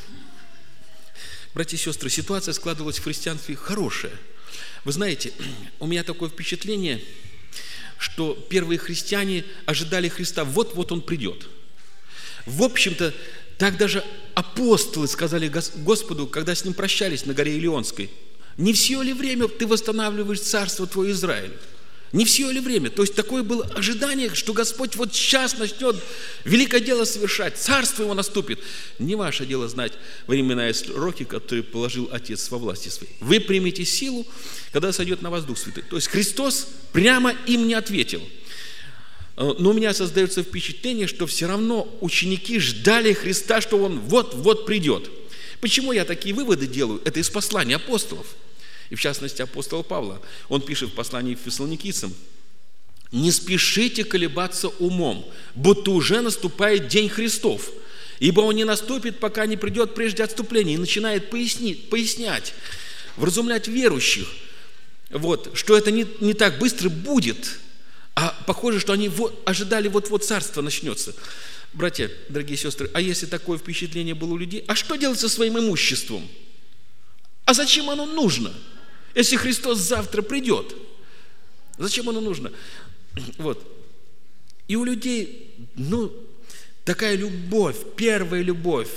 Братья и сестры, ситуация складывалась в христианстве хорошая. Вы знаете, у меня такое впечатление, что первые христиане ожидали Христа, вот-вот Он придет. В общем-то, так даже апостолы сказали Господу, когда с Ним прощались на горе Илионской, не все ли время ты восстанавливаешь царство твое Израиль? Не все ли время? То есть такое было ожидание, что Господь вот сейчас начнет великое дело совершать, царство Его наступит. Не ваше дело знать времена и сроки, которые положил Отец во власти своей. Вы примете силу, когда сойдет на вас Дух Святой. То есть Христос прямо им не ответил. Но у меня создается впечатление, что все равно ученики ждали Христа, что Он вот-вот придет. Почему я такие выводы делаю? Это из послания апостолов. И в частности апостола Павла. Он пишет в послании к фессалоникийцам: «Не спешите колебаться умом, будто уже наступает день Христов, ибо он не наступит, пока не придет прежде отступления». И начинает пояснить, пояснять, вразумлять верующих, вот, что это не, не так быстро будет, а похоже, что они вот, ожидали, вот-вот царство начнется. Братья, дорогие сестры, а если такое впечатление было у людей, а что делать со своим имуществом? А зачем оно нужно, если Христос завтра придет? Зачем оно нужно? Вот. И у людей, ну, такая любовь, первая любовь.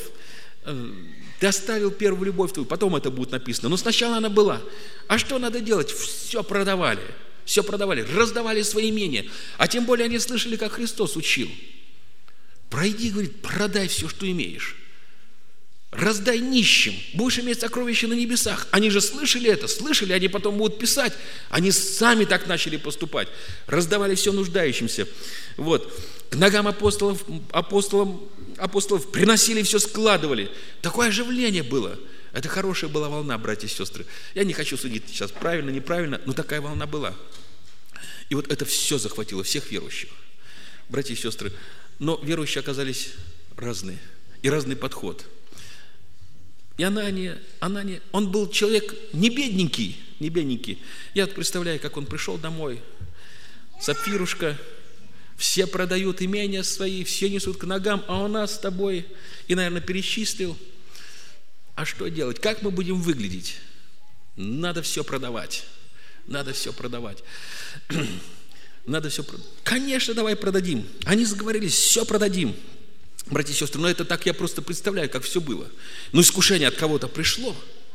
Ты оставил первую любовь твою, потом это будет написано. Но сначала она была. А что надо делать? Все продавали. все продавали, раздавали свои имения. А тем более они слышали, как Христос учил. Пройди, говорит, продай все, что имеешь. Раздай нищим, будешь иметь сокровища на небесах. Они же слышали это, слышали, они потом будут писать. Они сами так начали поступать. Раздавали все нуждающимся. Вот. К ногам апостолов, апостолам, апостолов приносили все, складывали. Такое оживление было. Это хорошая была волна, братья и сестры. Я не хочу судить сейчас, правильно, неправильно, но такая волна была. И вот это все захватило всех верующих. Братья и сестры, но верующие оказались разные. И разный подход. И Анания, Анания, он был человек не бедненький, не бедненький. Я вот представляю, как он пришел домой. Сапфирушка, все продают имения свои, все несут к ногам, а у нас с тобой, и, наверное, перечислил. А что делать? Как мы будем выглядеть? Надо все продавать. Надо все продавать. Надо все продать. Конечно, давай продадим. Они заговорились, все продадим. Братья и сестры, но это так я просто представляю, как все было. Но искушение от кого-то пришло.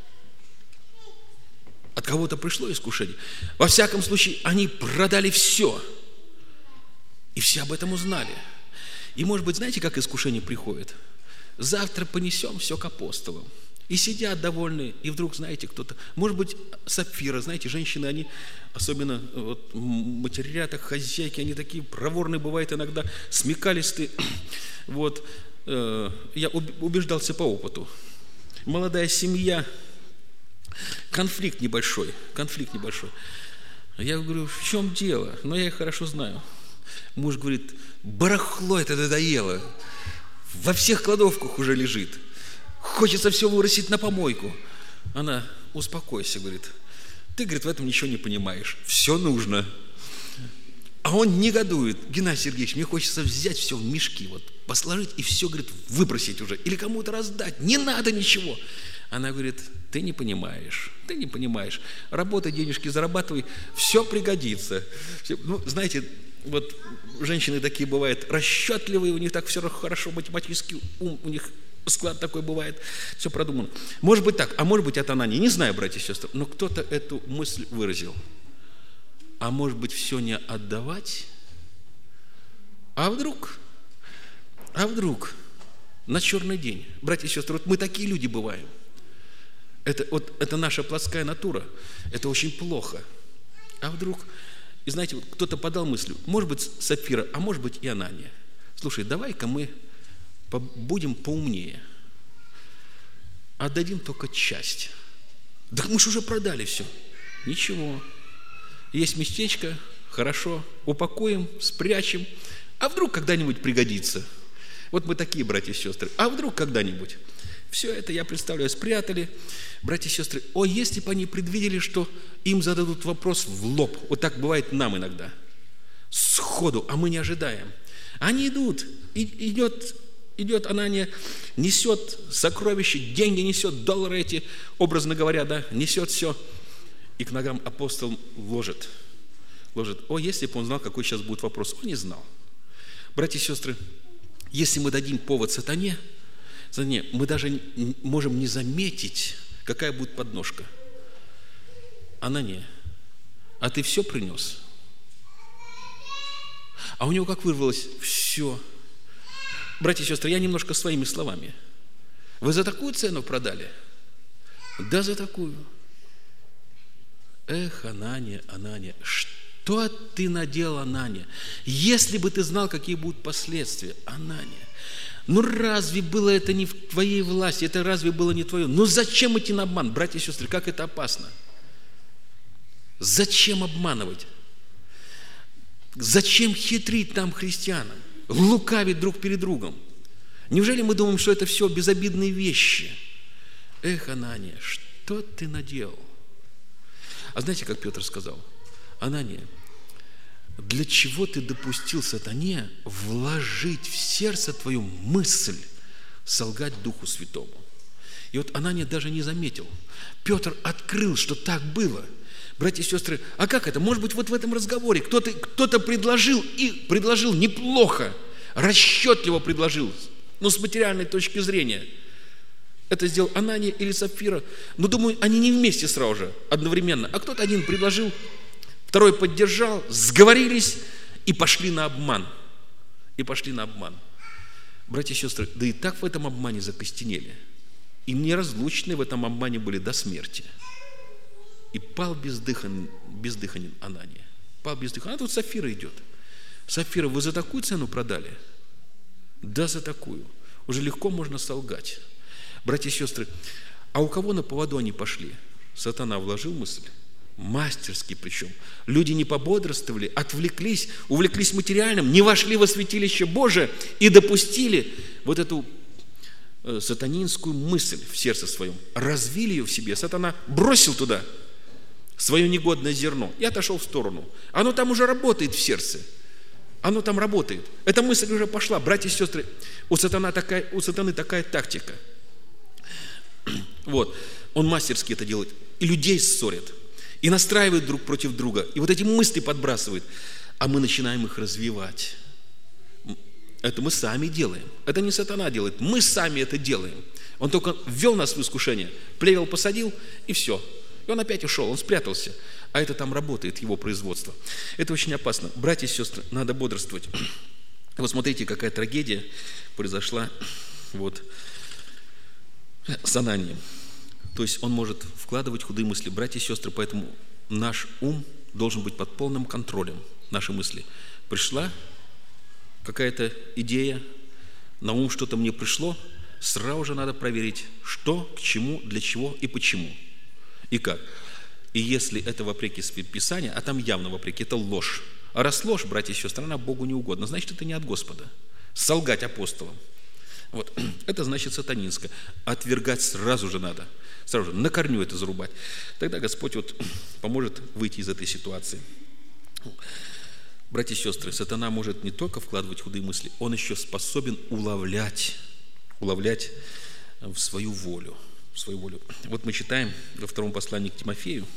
От кого-то пришло искушение. Во всяком случае, они продали все. И все об этом узнали. И, может быть, знаете, как искушение приходит? Завтра понесем все к апостолам. И сидят довольные, и вдруг, знаете, кто-то, может быть, Сапфира, знаете, женщины, они, особенно вот, матерята, хозяйки, они такие проворные бывают иногда, смекалистые. Вот, э, я убеждался по опыту. Молодая семья, конфликт небольшой, конфликт небольшой. Я говорю, в чем дело? Но я их хорошо знаю. Муж говорит, барахло это надоело, во всех кладовках уже лежит. Хочется все выбросить на помойку. Она, успокойся, говорит. Ты, говорит, в этом ничего не понимаешь. Все нужно. А он негодует. Геннадий Сергеевич, мне хочется взять все в мешки, вот, посложить и все, говорит, выбросить уже. Или кому-то раздать. Не надо ничего. Она говорит, ты не понимаешь. Ты не понимаешь. Работай, денежки зарабатывай. Все пригодится. Все, ну, знаете, вот женщины такие бывают расчетливые, у них так все хорошо, математический ум у них склад такой бывает, все продумано. Может быть так, а может быть от Анании, не знаю, братья и сестры, но кто-то эту мысль выразил. А может быть все не отдавать? А вдруг? А вдруг? На черный день. Братья и сестры, вот мы такие люди бываем. Это, вот, это наша плотская натура. Это очень плохо. А вдруг? И знаете, вот кто-то подал мысль, может быть Сапфира, а может быть и Анания. Слушай, давай-ка мы будем поумнее. Отдадим только часть. Да мы же уже продали все. Ничего. Есть местечко, хорошо, упакуем, спрячем. А вдруг когда-нибудь пригодится? Вот мы такие, братья и сестры. А вдруг когда-нибудь? Все это, я представляю, спрятали. Братья и сестры, о, если бы они предвидели, что им зададут вопрос в лоб. Вот так бывает нам иногда. Сходу, а мы не ожидаем. Они идут, и, идет... Идет Анания, несет сокровища, деньги несет, доллары эти, образно говоря, да, несет все. И к ногам апостол ложит. Ложит. О, если бы он знал, какой сейчас будет вопрос. Он не знал. Братья и сестры, если мы дадим повод сатане, сатане, мы даже можем не заметить, какая будет подножка. Анания, а ты все принес? А у него как вырвалось? Все. Братья и сестры, я немножко своими словами. Вы за такую цену продали? Да, за такую. Эх, Анания, Анания, что ты наделал, Анания? Если бы ты знал, какие будут последствия, Анания. Ну разве было это не в твоей власти, это разве было не твое? Ну зачем идти на обман, братья и сестры, как это опасно? Зачем обманывать? Зачем хитрить нам, христианам? Лукавить друг перед другом. Неужели мы думаем, что это все безобидные вещи? Эх, Анания, что ты наделал? А знаете, как Петр сказал? Анания, для чего ты допустил сатане вложить в сердце твою мысль солгать Духу Святому? И вот Анания даже не заметил. Петр открыл, что так было. Братья и сестры, а как это? Может быть, вот в этом разговоре кто-то, кто-то предложил, и предложил неплохо, расчетливо предложил, но с материальной точки зрения. Это сделал Анания или Сапфира. Но, думаю, они не вместе сразу же, одновременно. А кто-то один предложил, второй поддержал, сговорились и пошли на обман. И пошли на обман. Братья и сестры, да и так в этом обмане закостенели. И неразлучны в этом обмане были до смерти. И пал бездыханен, бездыханен Анания. Пал бездыханен. А тут Сапфира идет. Сапфира, вы за такую цену продали? Да, за такую. Уже легко можно солгать. Братья и сестры, а у кого на поводу они пошли? Сатана вложил мысль. Мастерски причем. Люди не пободрствовали, отвлеклись, увлеклись материальным, не вошли во святилище Божие и допустили вот эту сатанинскую мысль в сердце своем. Развили ее в себе. Сатана бросил туда свое негодное зерно и отошел в сторону. Оно там уже работает в сердце. Оно там работает. Эта мысль уже пошла. Братья и сестры, у сатаны такая, у сатаны такая тактика. Вот. Он мастерски это делает. И людей ссорит. И настраивает друг против друга. И вот эти мысли подбрасывает. А мы начинаем их развивать. Это мы сами делаем. Это не сатана делает. Мы сами это делаем. Он только ввел нас в искушение. Плевел, посадил, и все. И он опять ушел, он спрятался. А это там работает, его производство. Это очень опасно. Братья и сестры, надо бодрствовать. Вот смотрите, какая трагедия произошла вот с Ананием. То есть он может вкладывать худые мысли. Братья и сестры, поэтому наш ум должен быть под полным контролем. Наши мысли. Пришла какая-то идея, на ум что-то мне пришло, сразу же надо проверить, что, к чему, для чего и почему. И как. И если это вопреки Писания, а там явно вопреки, это ложь. А раз ложь, братья и сестры, она Богу не угодна, значит, это не от Господа. Солгать апостолам. Вот. Это значит сатанинское. Отвергать сразу же надо. Сразу же на корню это зарубать. Тогда Господь вот поможет выйти из этой ситуации. Братья и сестры, сатана может не только вкладывать худые мысли, он еще способен уловлять, уловлять в свою волю. В свою волю. Вот мы читаем во втором послании к Тимофею,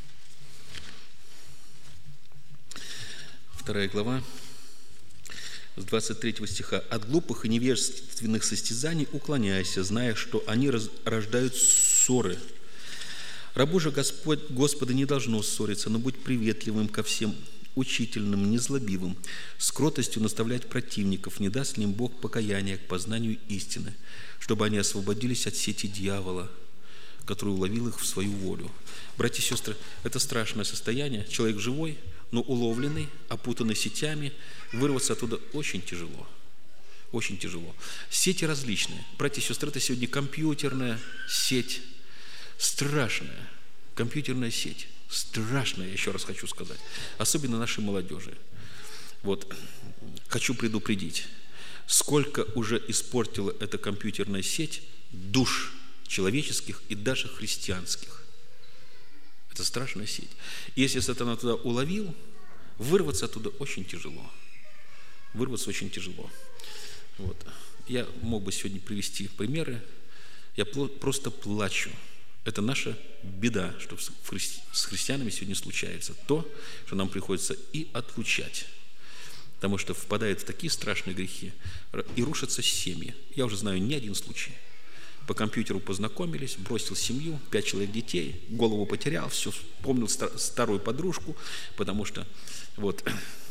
вторая глава, с двадцать третьего стиха. «От глупых и невежественных состязаний уклоняйся, зная, что они рождают ссоры. Рабу же Господь, Господа не должно ссориться, но будь приветливым ко всем, учительным, незлобивым, с кротостью наставлять противников, не даст ли им Бог покаяния к познанию истины, чтобы они освободились от сети дьявола, который уловил их в свою волю». Братья и сестры, это страшное состояние. Человек живой, но уловленный, опутанный сетями, вырваться оттуда очень тяжело. Очень тяжело. Сети различные. Братья и сестры, это сегодня компьютерная сеть. Страшная компьютерная сеть. Страшная, я еще раз хочу сказать. Особенно нашей молодежи. Вот, хочу предупредить. Сколько уже испортила эта компьютерная сеть душ человеческих и даже христианских. Это страшная сеть. Если сатана туда уловил, вырваться оттуда очень тяжело. Вырваться очень тяжело. Вот. Я мог бы сегодня привести примеры. Я просто плачу. Это наша беда, что с христианами сегодня случается. То, что нам приходится и отлучать. Потому что впадают в такие страшные грехи и рушатся семьи. Я уже знаю не один случай. По компьютеру познакомились, бросил семью, пять человек детей, голову потерял, все, вспомнил старую подружку, потому что вот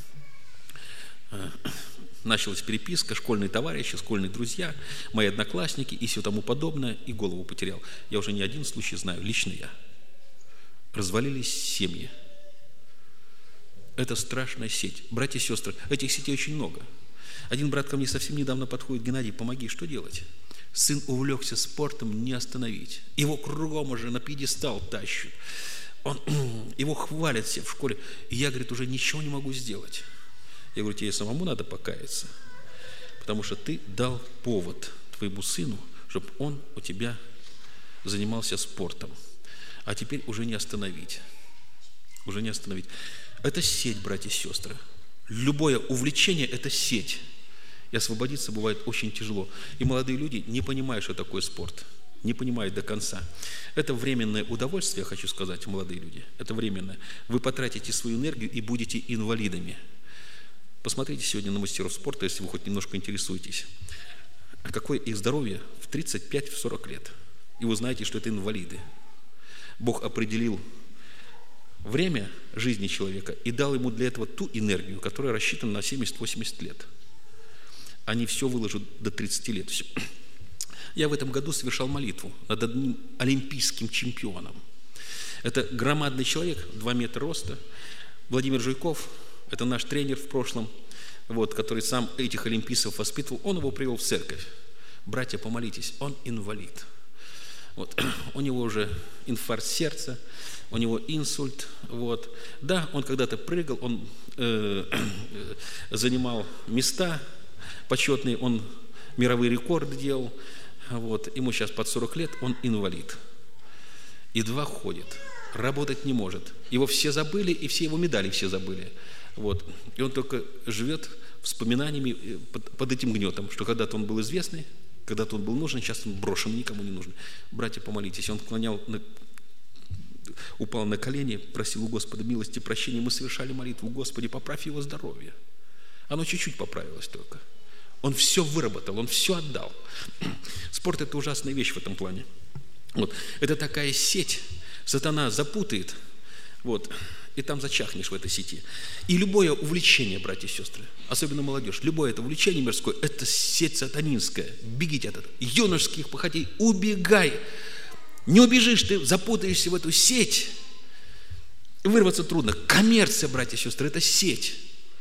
началась переписка, школьные товарищи, школьные друзья, мои одноклассники и все тому подобное, и голову потерял. Я уже не один случай знаю, лично я. Развалились семьи. Это страшная сеть. Братья и сестры, этих сетей очень много. Один брат ко мне совсем недавно подходит: Геннадий, помоги, что делать? Сын увлекся спортом, не остановить. Его кругом уже на пьедестал тащат. Он, его хвалят все в школе. И я, говорит, уже ничего не могу сделать. Я говорю, тебе самому надо покаяться. Потому что ты дал повод твоему сыну, чтобы он у тебя занимался спортом. А теперь уже не остановить. Уже не остановить. Это сеть, братья и сестры. Любое увлечение – это сеть. И освободиться бывает очень тяжело. И молодые люди не понимают, что такое спорт. Не понимают до конца. Это временное удовольствие, я хочу сказать, молодые люди. Это временное. Вы потратите свою энергию и будете инвалидами. Посмотрите сегодня на мастеров спорта, если вы хоть немножко интересуетесь. Какое их здоровье в тридцать пять - сорок лет. И вы знаете, что это инвалиды. Бог определил время жизни человека и дал ему для этого ту энергию, которая рассчитана на семьдесят-восемьдесят лет. Они все выложат до тридцати лет. Все. Я в этом году совершал молитву над одним олимпийским чемпионом. Это громадный человек, два метра роста, Владимир Жуйков, это наш тренер в прошлом, вот, который сам этих олимпийцев воспитывал. Он его привел в церковь. Братья, помолитесь, он инвалид. Вот. У него уже инфаркт сердца, у него инсульт. Вот. Да, он когда-то прыгал, он э, занимал места почетные, он мировые рекорды делал. Вот. Ему сейчас под сорок лет, он инвалид. Едва ходит, работать не может. Его все забыли, и все его медали все забыли. Вот. И он только живет вспоминаниями под, под этим гнетом, что когда-то он был известный, когда-то он был нужен, сейчас он брошен, никому не нужен. Братья, помолитесь. Он клонял, на, упал на колени, просил у Господа милости, прощения. Мы совершали молитву: Господи, поправь его здоровье. Оно чуть-чуть поправилось только. Он все выработал, он все отдал. Спорт – это ужасная вещь в этом плане. Вот. Это такая сеть, сатана запутает, вот, и там зачахнешь в этой сети. И любое увлечение, братья и сестры, особенно молодежь, любое это увлечение мирское, это сеть сатанинская. Бегите от этого. Юношеских похотей, убегай. Не убежишь, ты запутаешься в эту сеть. Вырваться трудно. Коммерция, братья и сестры, это сеть.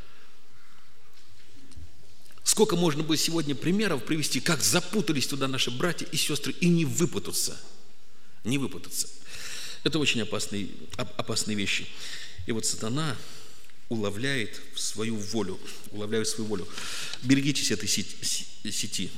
Сколько можно было сегодня примеров привести, как запутались туда наши братья и сестры и не выпутаться. Не выпутаться. Это очень опасные, опасные вещи. И вот сатана уловляет свою волю, уловляет свою волю. Берегитесь этой сети.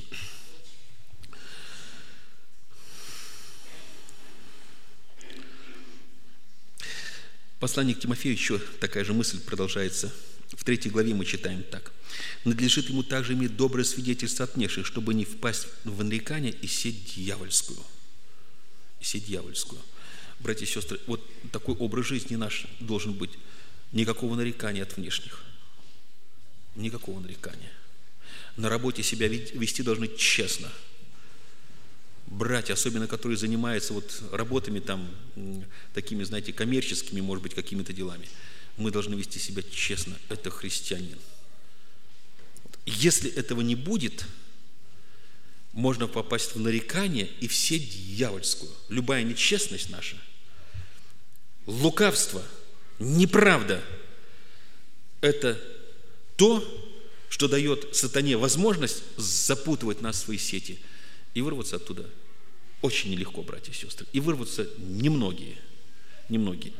Послание к Тимофею, еще такая же мысль продолжается. В третьей главе мы читаем так. «Надлежит ему также иметь доброе свидетельство от внешних, чтобы не впасть в нарекание и сеть дьявольскую». И сеть дьявольскую. Братья и сестры, вот такой образ жизни наш должен быть. Никакого нарекания от внешних. Никакого нарекания. На работе себя вести должны честно. Братья, особенно которые занимаются вот работами там, такими, знаете, коммерческими, может быть, какими-то делами, мы должны вести себя честно. Это христианин. Если этого не будет, можно попасть в нарекание и в сеть дьявольскую. Любая нечестность наша, лукавство, неправда – это то, что дает сатане возможность запутывать нас в свои сети. И вырваться оттуда очень нелегко, братья и сестры. И вырваться немногие. Немногие.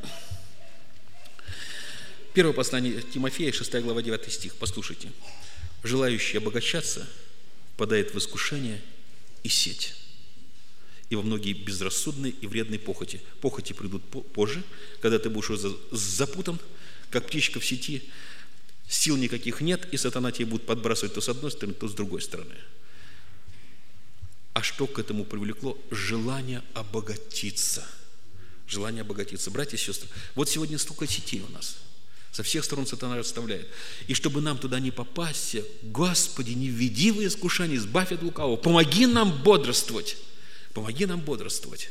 Первое послание Тимофея, шестая глава, девятый стих. Послушайте. «Желающий обогащаться впадает в искушение и сеть, и во многие безрассудные и вредные похоти». Похоти придут позже, когда ты будешь уже запутан, как птичка в сети, сил никаких нет, и сатана тебе будет подбрасывать то с одной стороны, то с другой стороны. А что к этому привлекло? Желание обогатиться. Желание обогатиться. Братья и сестры, вот сегодня столько сетей у нас. Со всех сторон сатана расставляет. И чтобы нам туда не попасть, Господи, не введи в искушение, избавь от лукавого. Помоги нам бодрствовать. Помоги нам бодрствовать.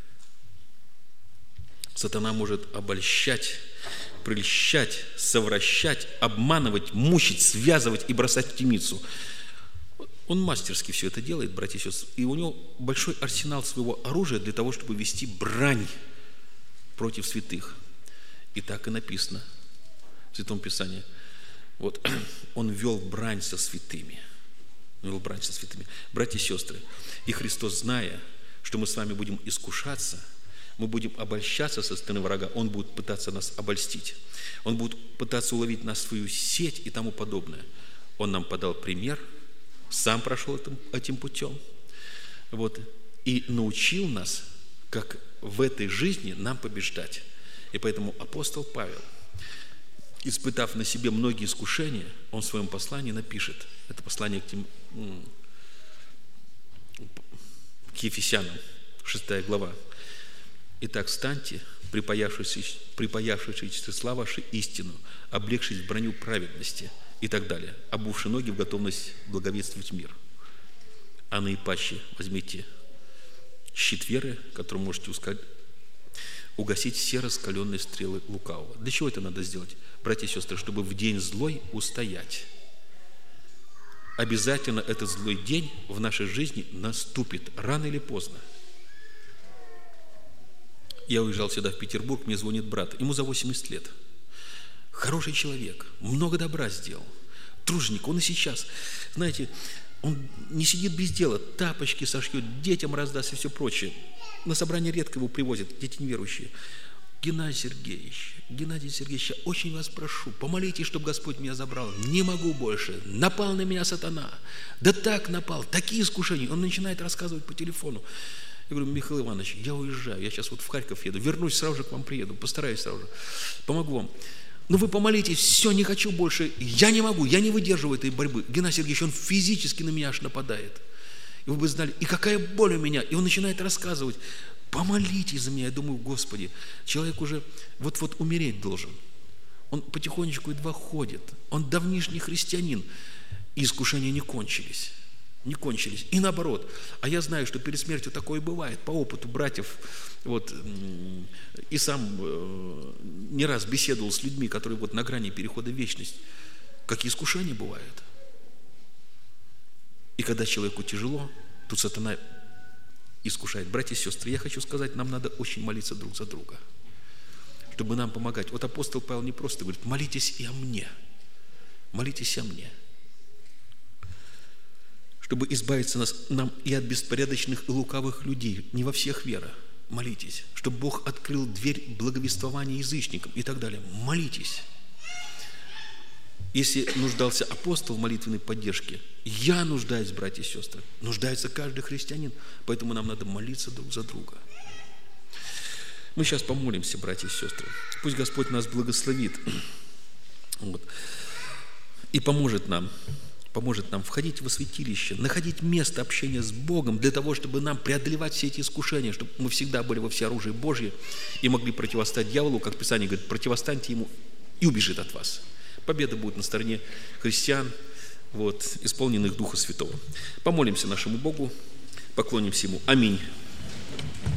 Сатана может обольщать, прельщать, совращать, обманывать, мучить, связывать и бросать в темницу. Он мастерски все это делает, братья и сестры. И у него большой арсенал своего оружия для того, чтобы вести брань против святых. И так и написано в Святом Писании. Вот, он вел брань со святыми. Он вел брань со святыми. Братья и сестры, и Христос, зная, что мы с вами будем искушаться, мы будем обольщаться со стороны врага, он будет пытаться нас обольстить. Он будет пытаться уловить нас в свою сеть и тому подобное. Он нам подал пример, сам прошел этим, этим путем. Вот, и научил нас, как в этой жизни нам побеждать. И поэтому апостол Павел, испытав на себе многие искушения, он в своем послании напишет, это послание к, тем, к Ефесянам, шестая глава. «Итак, встаньте, припаявшись, припаявшись числа вашей истину, облегшись в броню праведности» и так далее, обувши ноги в готовность благовествовать мир. А наипаче возьмите щит веры, которым можете угасить все раскаленные стрелы лукавого. Для чего это надо сделать, братья и сестры? Чтобы в день злой устоять. Обязательно этот злой день в нашей жизни наступит, рано или поздно. Я уезжал сюда, в Петербург, мне звонит брат, ему за восемьдесят лет. Хороший человек, много добра сделал, труженик, он и сейчас, знаете, он не сидит без дела, тапочки сошьет, детям раздаст и все прочее. На собрание редко его привозят, дети неверующие. Геннадий Сергеевич, Геннадий Сергеевич, я очень вас прошу, помолитесь, чтобы Господь меня забрал. Не могу больше. Напал на меня сатана. Да так напал, такие искушения. Он начинает рассказывать по телефону. Я говорю: Михаил Иванович, я уезжаю, я сейчас вот в Харьков еду, вернусь, сразу же к вам приеду, постараюсь сразу же, помогу вам. Ну вы помолитесь, все, не хочу больше, я не могу, я не выдерживаю этой борьбы. Геннадий Сергеевич, он физически на меня аж нападает. И вы бы знали, и какая боль у меня. И он начинает рассказывать. Помолитесь за меня. Я думаю: Господи, человек уже вот-вот умереть должен. Он потихонечку едва ходит. Он давнишний христианин. И искушения не кончились. Не кончились. И наоборот. А я знаю, что перед смертью такое бывает. По опыту братьев. Вот, и сам э, не раз беседовал с людьми, которые вот на грани перехода в вечность. Какие искушения бывают. И когда человеку тяжело, тут сатана искушает. Братья и сестры, я хочу сказать, нам надо очень молиться друг за друга, чтобы нам помогать. Вот апостол Павел не просто говорит: молитесь и о мне. Молитесь о мне. Чтобы избавиться нас, нам и от беспорядочных и лукавых людей, не во всех вера. Молитесь. Чтобы Бог открыл дверь благовествования язычникам и так далее. Молитесь. Если нуждался апостол в молитвенной поддержке, я нуждаюсь, братья и сестры, нуждается каждый христианин, поэтому нам надо молиться друг за друга. Мы сейчас помолимся, братья и сестры. Пусть Господь нас благословит, вот, и поможет нам, поможет нам входить во святилище, находить место общения с Богом для того, чтобы нам преодолевать все эти искушения, чтобы мы всегда были во всеоружии Божье и могли противостать дьяволу, как Писание говорит: противостаньте ему, и убежит от вас. Победа будет на стороне христиан, вот, исполненных Духа Святого. Помолимся нашему Богу, поклонимся Ему. Аминь.